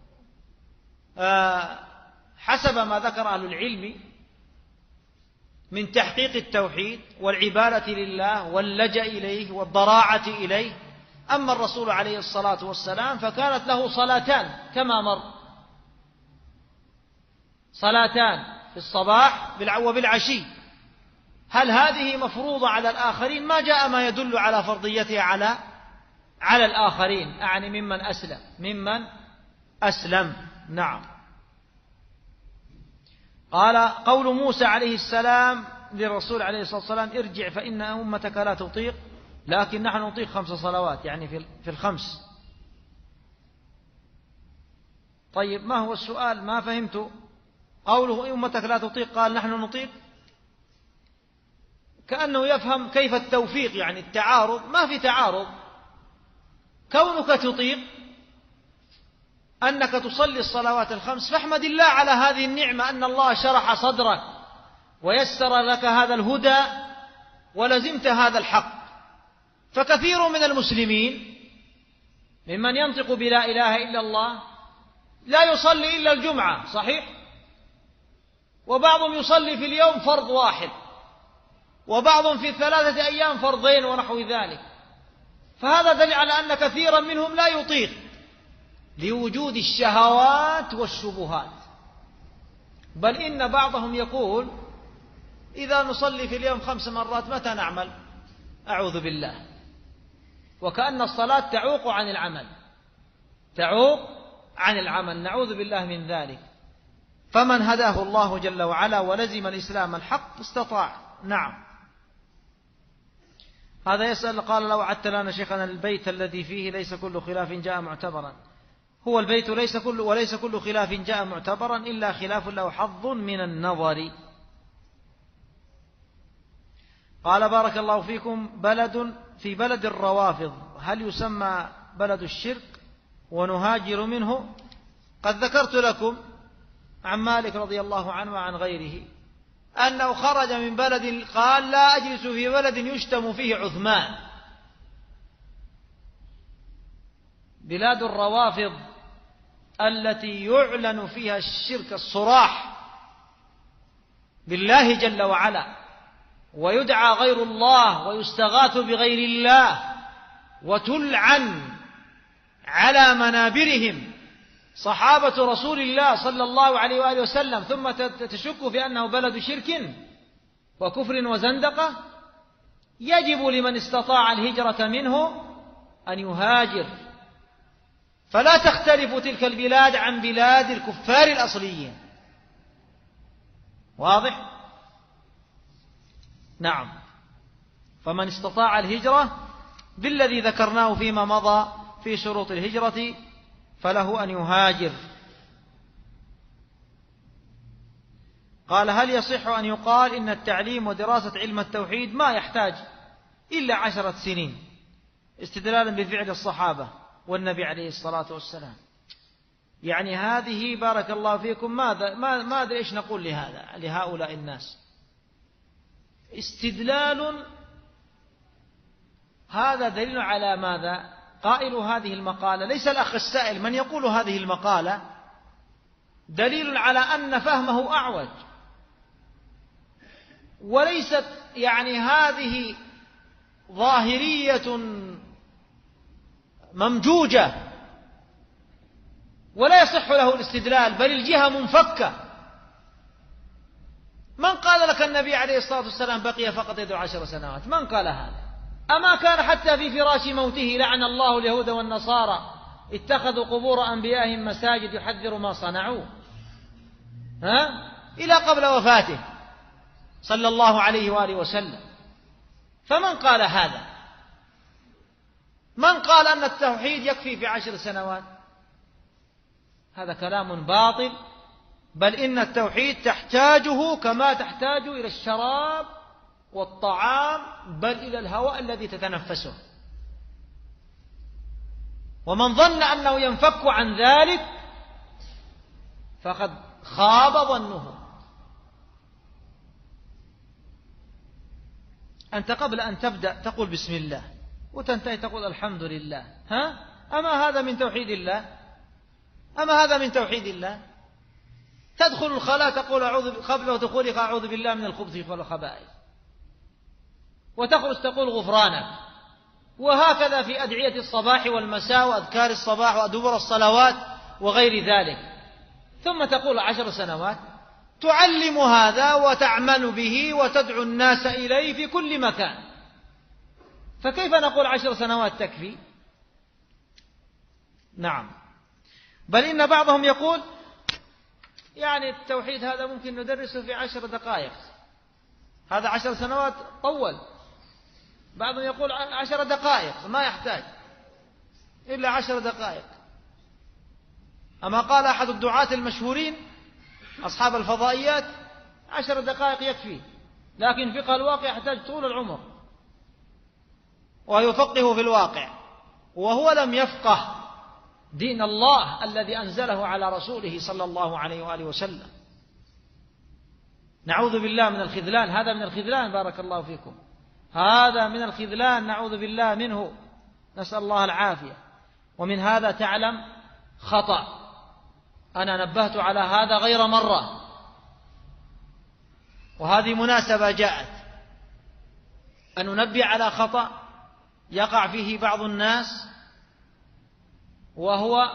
حسب ما ذكر أهل العلم من تحقيق التوحيد والعبادة لله واللجأ إليه والضراعة إليه. أما الرسول عليه الصلاة والسلام فكانت له صلاتان كما مر، صلاتان في الصباح وبالعشي. هل هذه مفروضة على الآخرين؟ ما جاء ما يدل على فرضيتها على الآخرين، أعني ممن أسلم. نعم. قال: قول موسى عليه السلام للرسول عليه الصلاة والسلام: ارجع فإن أمتك لا تطيق، لكن نحن نطيق 5 صلوات، يعني في الخمس. طيب ما هو السؤال؟ ما فهمت. قوله أمتك لا تطيق قال نحن نطيق، كأنه يفهم كيف التوفيق، يعني التعارض. ما في تعارض، كونك تطيق أنك تصلي الصلوات الخمس فاحمد الله على هذه النعمة، أن الله شرح صدرك ويسر لك هذا الهدى ولزمت هذا الحق. فكثير من المسلمين ممن ينطق بلا إله إلا الله لا يصلي إلا الجمعة، صحيح؟ وبعضهم يصلي في اليوم فرض واحد، وبعضهم في 3 أيام فرضين ونحو ذلك. فهذا دليل على أن كثيرا منهم لا يطيق لوجود الشهوات والشبهات. بل إن بعضهم يقول إذا نصلي في اليوم 5 مرات متى نعمل؟ أعوذ بالله. وكأن الصلاة تعوق عن العمل، تعوق عن العمل، نعوذ بالله من ذلك. فمن هداه الله جل وعلا ولزم الإسلام الحق استطاع. نعم. هذا يسأل قال: لو عدت لنا شيخنا البيت الذي فيه ليس كل خلاف جاء معتبرا. هو البيت وليس كل خلاف جاء معتبرا إلا خلاف له حظ من النظر. قال: بارك الله فيكم، في بلد الروافض هل يسمى بلد الشرك ونهاجر منه؟ قد ذكرت لكم عن مالك رضي الله عنه وعن غيره أنه خرج من بلد قال: لا أجلس في بلد يشتم فيه عثمان. بلاد الروافض التي يعلن فيها الشرك الصراح بالله جل وعلا، ويدعى غير الله ويستغاث بغير الله، وتلعن على منابرهم صحابة رسول الله صلى الله عليه وآله وسلم، ثم تشك في أنه بلد شرك وكفر وزندقة. يجب لمن استطاع الهجرة منه أن يهاجر، فلا تختلف تلك البلاد عن بلاد الكفار الأصليين. واضح؟ نعم. فمن استطاع الهجرة بالذي ذكرناه فيما مضى في شروط الهجرة فله أن يهاجر. قال: هل يصح أن يقال إن التعليم ودراسة علم التوحيد ما يحتاج إلا 10 سنين، استدلالا بفعل الصحابة والنبي عليه الصلاة والسلام؟ يعني هذه بارك الله فيكم ما أدري إيش نقول لهؤلاء الناس. استدلال، هذا دليل على ماذا؟ قائل هذه المقالة ليس الأخ السائل، من يقول هذه المقالة دليل على أن فهمه أعوج، وليست يعني هذه ظاهرية ممجوجة ولا يصح له الاستدلال، بل الجهة منفكة. من قال لك النبي عليه الصلاة والسلام بقي فقط يدعو 10 سنوات؟ من قال هذا؟ أما كان حتى في فراش موته لعن الله اليهود والنصارى اتخذوا قبور أنبيائهم مساجد يحذر ما صنعوا، إلى قبل وفاته صلى الله عليه وآله وسلم. فمن قال هذا؟ من قال أن التوحيد يكفي في 10 سنوات؟ هذا كلام باطل، بل إن التوحيد تحتاجه كما تحتاج إلى الشراب والطعام، بل إلى الهواء الذي تتنفسه. ومن ظن أنه ينفك عن ذلك فقد خاب ظنه. أنت قبل أن تبدأ تقول بسم الله، وتنتهي تقول الحمد لله. أما هذا من توحيد الله؟ أما هذا من توحيد الله؟ تدخل الخلاء تقول قبل دخولك أعوذ بالله من الخبث والخبائث، وتخرج تقول غفرانك، وهكذا في أدعية الصباح والمساء وأذكار الصباح وأدبر الصلوات وغير ذلك. ثم تقول 10 سنوات، تعلم هذا وتعمل به وتدعو الناس إليه في كل مكان، فكيف نقول 10 سنوات تكفي؟ نعم. بل إن بعضهم يقول يعني التوحيد هذا ممكن ندرسه في 10 دقائق، هذا 10 سنوات طول. بعضهم يقول 10 دقائق ما يحتاج إلا 10 دقائق. أما قال أحد الدعاة المشهورين أصحاب الفضائيات 10 دقائق يكفي، لكن فقه الواقع يحتاج طول العمر، ويفقه في الواقع، وهو لم يفقه دين الله الذي أنزله على رسوله صلى الله عليه وآله وسلم. نعوذ بالله من الخذلان، هذا من الخذلان بارك الله فيكم، هذا من الخذلان نعوذ بالله منه، نسأل الله العافية. ومن هذا تعلم خطأ، أنا نبهت على هذا غير مرة، وهذه مناسبة جاءت أن ننبه على خطأ يقع فيه بعض الناس، وهو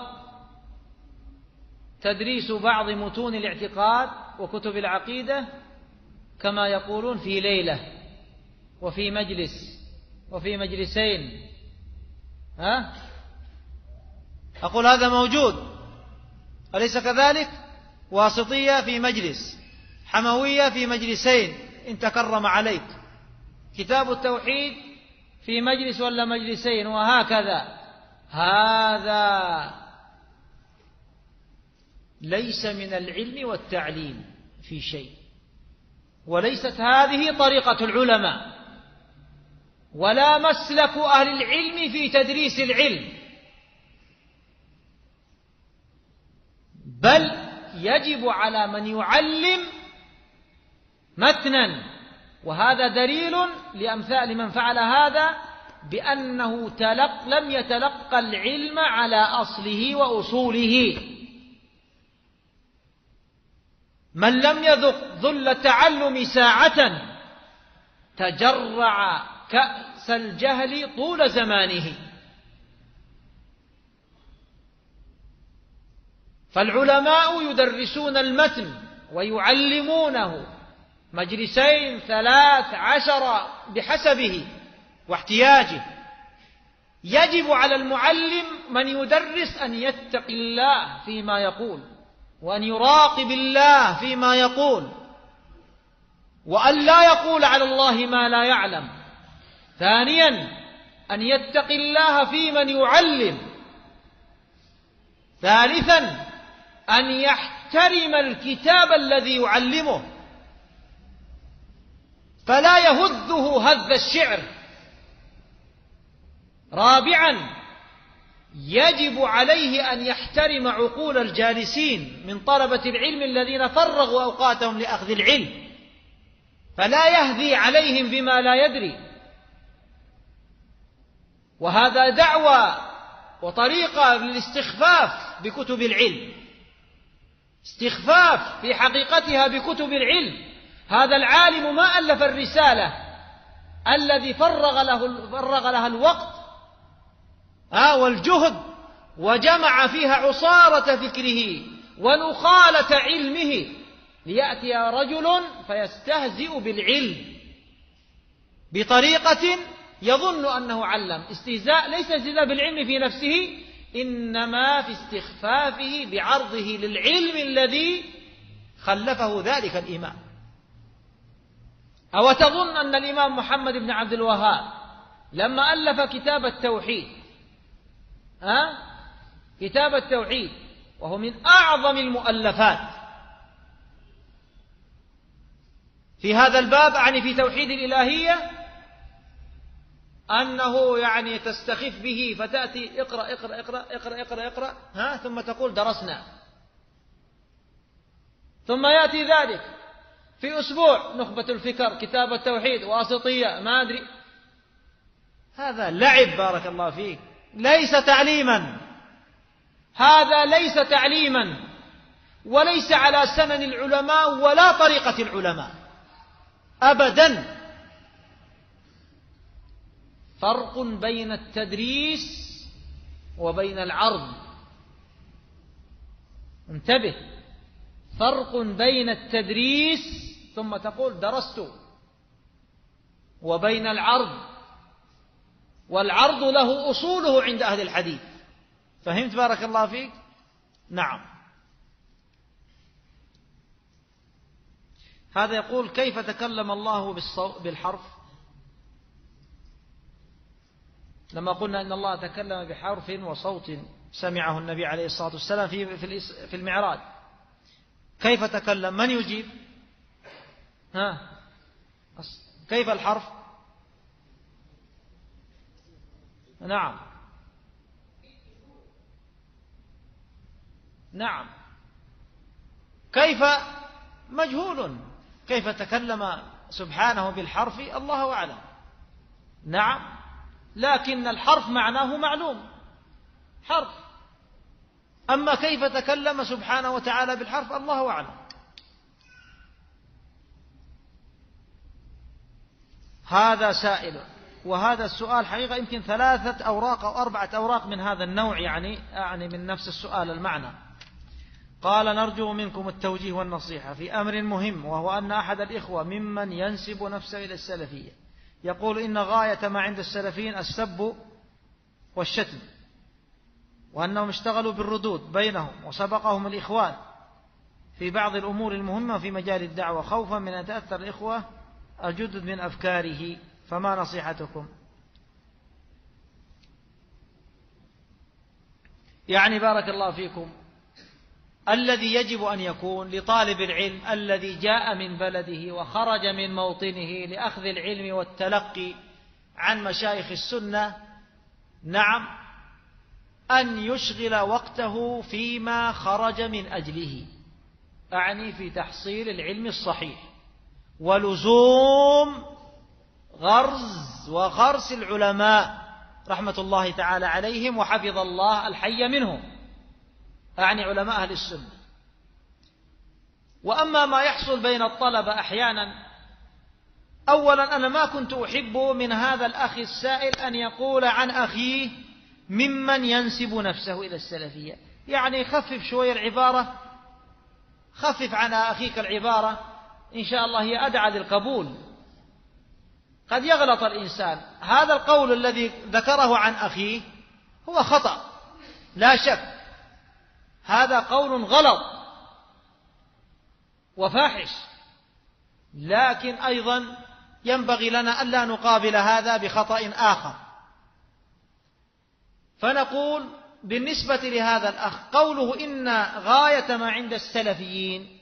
تدريس بعض متون الاعتقاد وكتب العقيدة كما يقولون في ليلة وفي مجلس وفي مجلسين. أقول هذا موجود، أليس كذلك؟ واسطية في مجلس، حموية في مجلسين إن تكرم عليك، كتاب التوحيد في مجلس ولا مجلسين، وهكذا. هذا ليس من العلم والتعليم في شيء، وليست هذه طريقة العلماء، ولا مسلك أهل العلم في تدريس العلم، بل يجب على من يعلم متنا، وهذا دليل لأمثال من فعل هذا بأنه لم يتلقى العلم على أصله وأصوله. من لم يذق ذل التعلم ساعة تجرع كأس الجهل طول زمانه. فالعلماء يدرسون المتن ويعلمونه مجلسين 13 بحسبه واحتياجه. يجب على المعلم من يدرس أن يتقي الله فيما يقول، وأن يراقب الله فيما يقول، وأن لا يقول على الله ما لا يعلم. ثانيا أن يتقي الله في من يعلم. ثالثا أن يحترم الكتاب الذي يعلمه، فلا يهذه هذ الشعر. رابعا يجب عليه أن يحترم عقول الجالسين من طلبة العلم الذين فرغوا أوقاتهم لأخذ العلم، فلا يهذي عليهم بما لا يدري. وهذا دعوة وطريقة للاستخفاف بكتب العلم، استخفاف في حقيقتها بكتب العلم. هذا العالم ما ألف الرسالة الذي فرغ لها الوقت والجهد، وجمع فيها عصارة فكره ونخالة علمه، ليأتي رجل فيستهزئ بالعلم بطريقة يظن أنه علم. استهزاء ليس استهزاء بالعلم في نفسه، إنما في استخفافه بعرضه للعلم الذي خلفه ذلك الإمام. أو تظن أن الإمام محمد بن عبد الوهاب لما ألف كتاب التوحيد كتاب التوحيد وهو من أعظم المؤلفات في هذا الباب، يعني في توحيد الإلهية، أنه يعني تستخف به فتأتي اقرأ اقرأ اقرأ اقرأ اقرأ اقرأ ثم تقول درسنا، ثم يأتي ذلك في أسبوع نخبة الفكر، كتاب التوحيد، واسطية، ما أدري. هذا لعب بارك الله فيك، ليس تعليما. هذا ليس تعليما، وليس على سنن العلماء ولا طريقة العلماء أبدا. فرق بين التدريس وبين العرض. انتبه، فرق بين التدريس ثم تقول درست، وبين العرض. والعرض له أصوله عند أهل الحديث. فهمت بارك الله فيك؟ نعم. هذا يقول كيف تكلم الله بالحرف؟ لما قلنا إن الله تكلم بحرف وصوت سمعه النبي عليه الصلاة والسلام في المعراج، كيف تكلم؟ من يجيب؟ كيف الحرف؟ نعم نعم. كيف؟ مجهول. كيف تكلم سبحانه بالحرف؟ الله أعلم. نعم، لكن الحرف معناه معلوم، حرف. أما كيف تكلم سبحانه وتعالى بالحرف؟ الله أعلم. هذا سائل، وهذا السؤال حقيقة يمكن 3 أوراق أو 4 أوراق من هذا النوع، يعني من نفس السؤال المعنى. قال نرجو منكم التوجيه والنصيحة في أمر مهم، وهو أن أحد الإخوة ممن ينسب نفسه إلى السلفية يقول إن غاية ما عند السلفيين السب والشتم، وأنهم اشتغلوا بالردود بينهم وسبقهم الإخوان في بعض الأمور المهمة في مجال الدعوة خوفا من أن يتأثر الإخوة الجدد من أفكاره، فما نصيحتكم؟ يعني بارك الله فيكم، الذي يجب أن يكون لطالب العلم الذي جاء من بلده وخرج من موطنه لأخذ العلم والتلقي عن مشايخ السنة، نعم، أن يشغل وقته فيما خرج من أجله، أعني في تحصيل العلم الصحيح ولزوم غرس العلماء رحمة الله تعالى عليهم وحفظ الله الحي منهم، أعني علماء أهل السنة. وأما ما يحصل بين الطلبة أحيانا، أولا أنا ما كنت أحب من هذا الأخ السائل أن يقول عن أخيه ممن ينسب نفسه إلى السلفية، يعني خفف شوية العبارة، خفف عن أخيك العبارة، إن شاء الله هي أدعى للقبول. قد يغلط الإنسان، هذا القول الذي ذكره عن أخيه هو خطأ لا شك، هذا قول غلط وفاحش، لكن أيضا ينبغي لنا ألا نقابل هذا بخطأ آخر. فنقول بالنسبة لهذا الأخ قوله إن غاية ما عند السلفيين،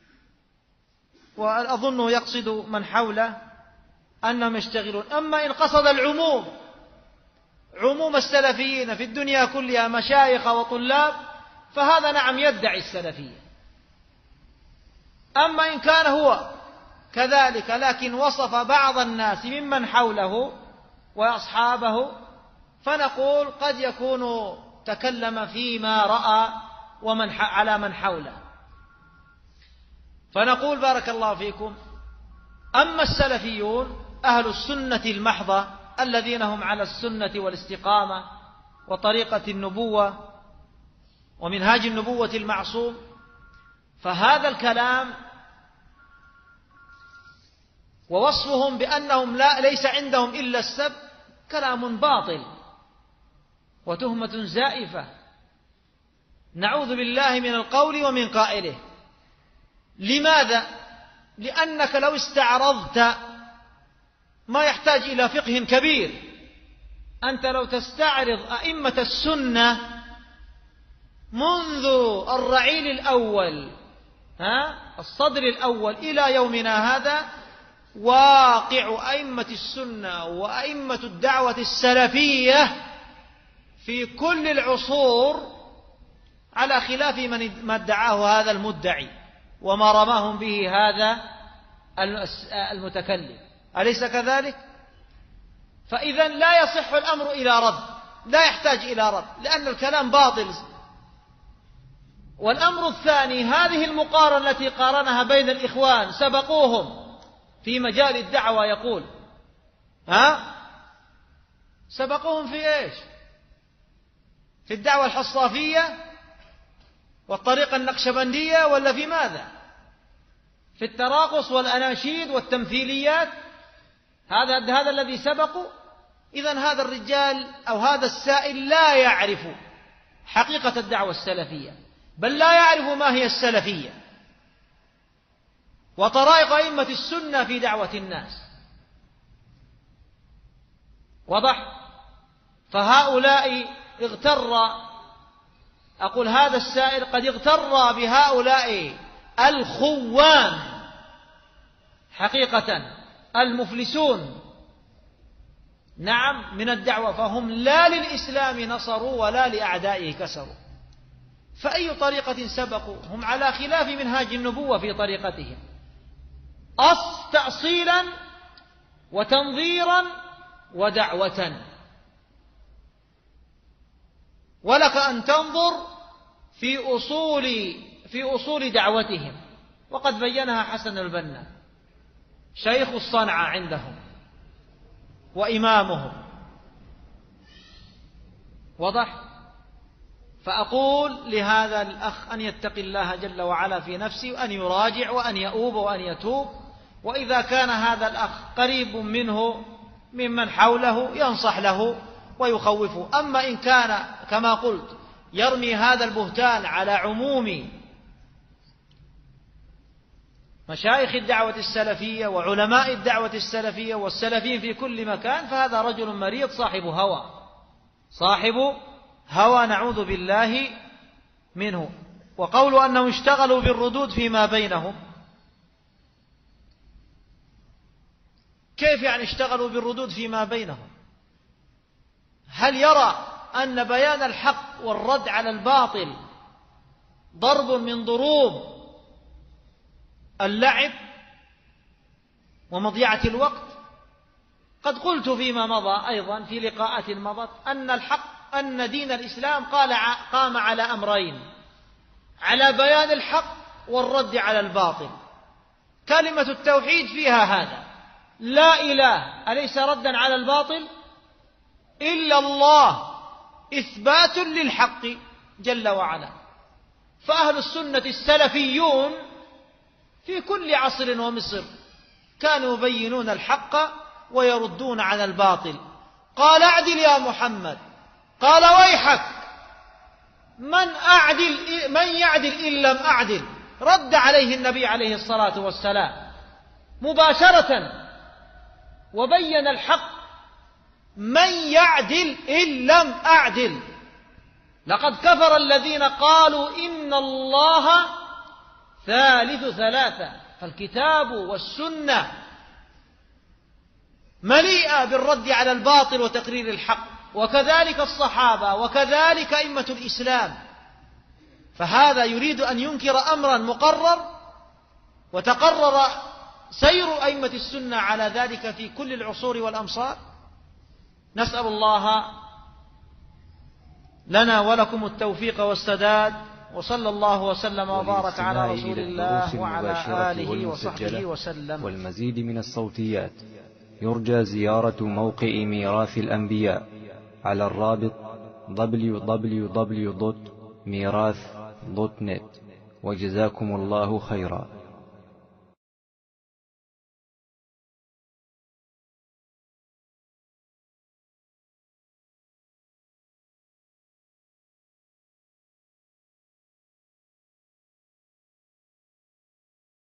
وأظنه يقصد من حوله أنهم يشتغلون، أما إن قصد العموم، عموم السلفيين في الدنيا كلها مشايخ وطلاب، فهذا نعم يدعي السلفية. أما إن كان هو كذلك لكن وصف بعض الناس ممن حوله وأصحابه، فنقول قد يكون تكلم فيما رأى على من حوله. فنقول بارك الله فيكم، أما السلفيون أهل السنة المحضة الذين هم على السنة والاستقامة وطريقة النبوة ومنهاج النبوة المعصوم، فهذا الكلام ووصفهم بأنهم ليس عندهم إلا السب كلام باطل وتهمة زائفة، نعوذ بالله من القول ومن قائله. لماذا؟ لأنك لو استعرضت ما يحتاج إلى فقه كبير، أنت لو تستعرض أئمة السنة منذ الرعيل الأول، الصدر الأول إلى يومنا هذا، واقع أئمة السنة وأئمة الدعوة السلفية في كل العصور على خلاف ما ادعاه هذا المدعي وما رماهم به هذا المتكلم، أليس كذلك؟ فإذا لا يصح الأمر إلى رد، لا يحتاج إلى رد، لأن الكلام باطل. والأمر الثاني، هذه المقارنة التي قارنها بين الإخوان سبقوهم في مجال الدعوة، يقول سبقوهم في إيش؟ في الدعوة الحصافية والطريقة النقشبندية، ولا في ماذا؟ في التراقص والأناشيد والتمثيليات، هذا الذي سبقوا. إذن هذا الرجال أو هذا السائل لا يعرف حقيقة الدعوة السلفية، بل لا يعرف ما هي السلفية وطرائق أئمة السنة في دعوة الناس. واضح؟ فهؤلاء أقول هذا السائل قد اغتر بهؤلاء الخوان حقيقة المفلسون، نعم، من الدعوة، فهم لا للإسلام نصروا ولا لأعدائه كسروا. فأي طريقة سبقوا؟ هم على خلاف منهاج النبوة في طريقتهم، تأصيلا وتنظيرا ودعوة. ولك أن تنظر في أصول دعوتهم، وقد بينها حسن البنا شيخ الصنعاء عندهم وإمامهم. واضح؟ فأقول لهذا الأخ أن يتقي الله جل وعلا في نفسه، وأن يراجع وأن يؤوب وأن يتوب. وإذا كان هذا الأخ قريب منه ممن حوله ينصح له ويخوفه. أما إن كان كما قلت يرمي هذا البهتان على عموم مشايخ الدعوة السلفية وعلماء الدعوة السلفية والسلفيين في كل مكان، فهذا رجل مريض صاحب هوى نعوذ بالله منه. وقولوا أنهم اشتغلوا بالردود فيما بينهم، كيف يعني اشتغلوا بالردود فيما بينهم؟ هل يرى أن بيان الحق والرد على الباطل ضرب من ضروب اللعب ومضيعة الوقت؟ قد قلت فيما مضى أيضا في لقاءات مضت أن دين الإسلام قام على أمرين: على بيان الحق والرد على الباطل. كلمة التوحيد فيها هذا، لا إله أليس ردا على الباطل؟ إلا الله إثبات للحق جل وعلا. فأهل السنة السلفيون في كل عصر ومصر كانوا يبينون الحق ويردون عن الباطل. قال اعدل يا محمد، قال ويحك، من يعدل إن لم أعدل؟ رد عليه النبي عليه الصلاة والسلام مباشرة وبين الحق: من يعدل إن لم أعدل؟ لقد كفر الذين قالوا إن الله ثالث ثلاثة. فالكتاب والسنة مليئة بالرد على الباطل وتقرير الحق، وكذلك الصحابة وكذلك أئمة الإسلام. فهذا يريد أن ينكر أمرا مقرر وتقرر سير أئمة السنة على ذلك في كل العصور والأمصار. نسأل الله لنا ولكم التوفيق والسداد، وصلى الله وسلم وبارك على رسول الله وعلى آله وصحبه وسلم. والمزيد من الصوتيات يرجى زيارة موقع ميراث الأنبياء على الرابط www.mirath.net. وجزاكم الله خيرا.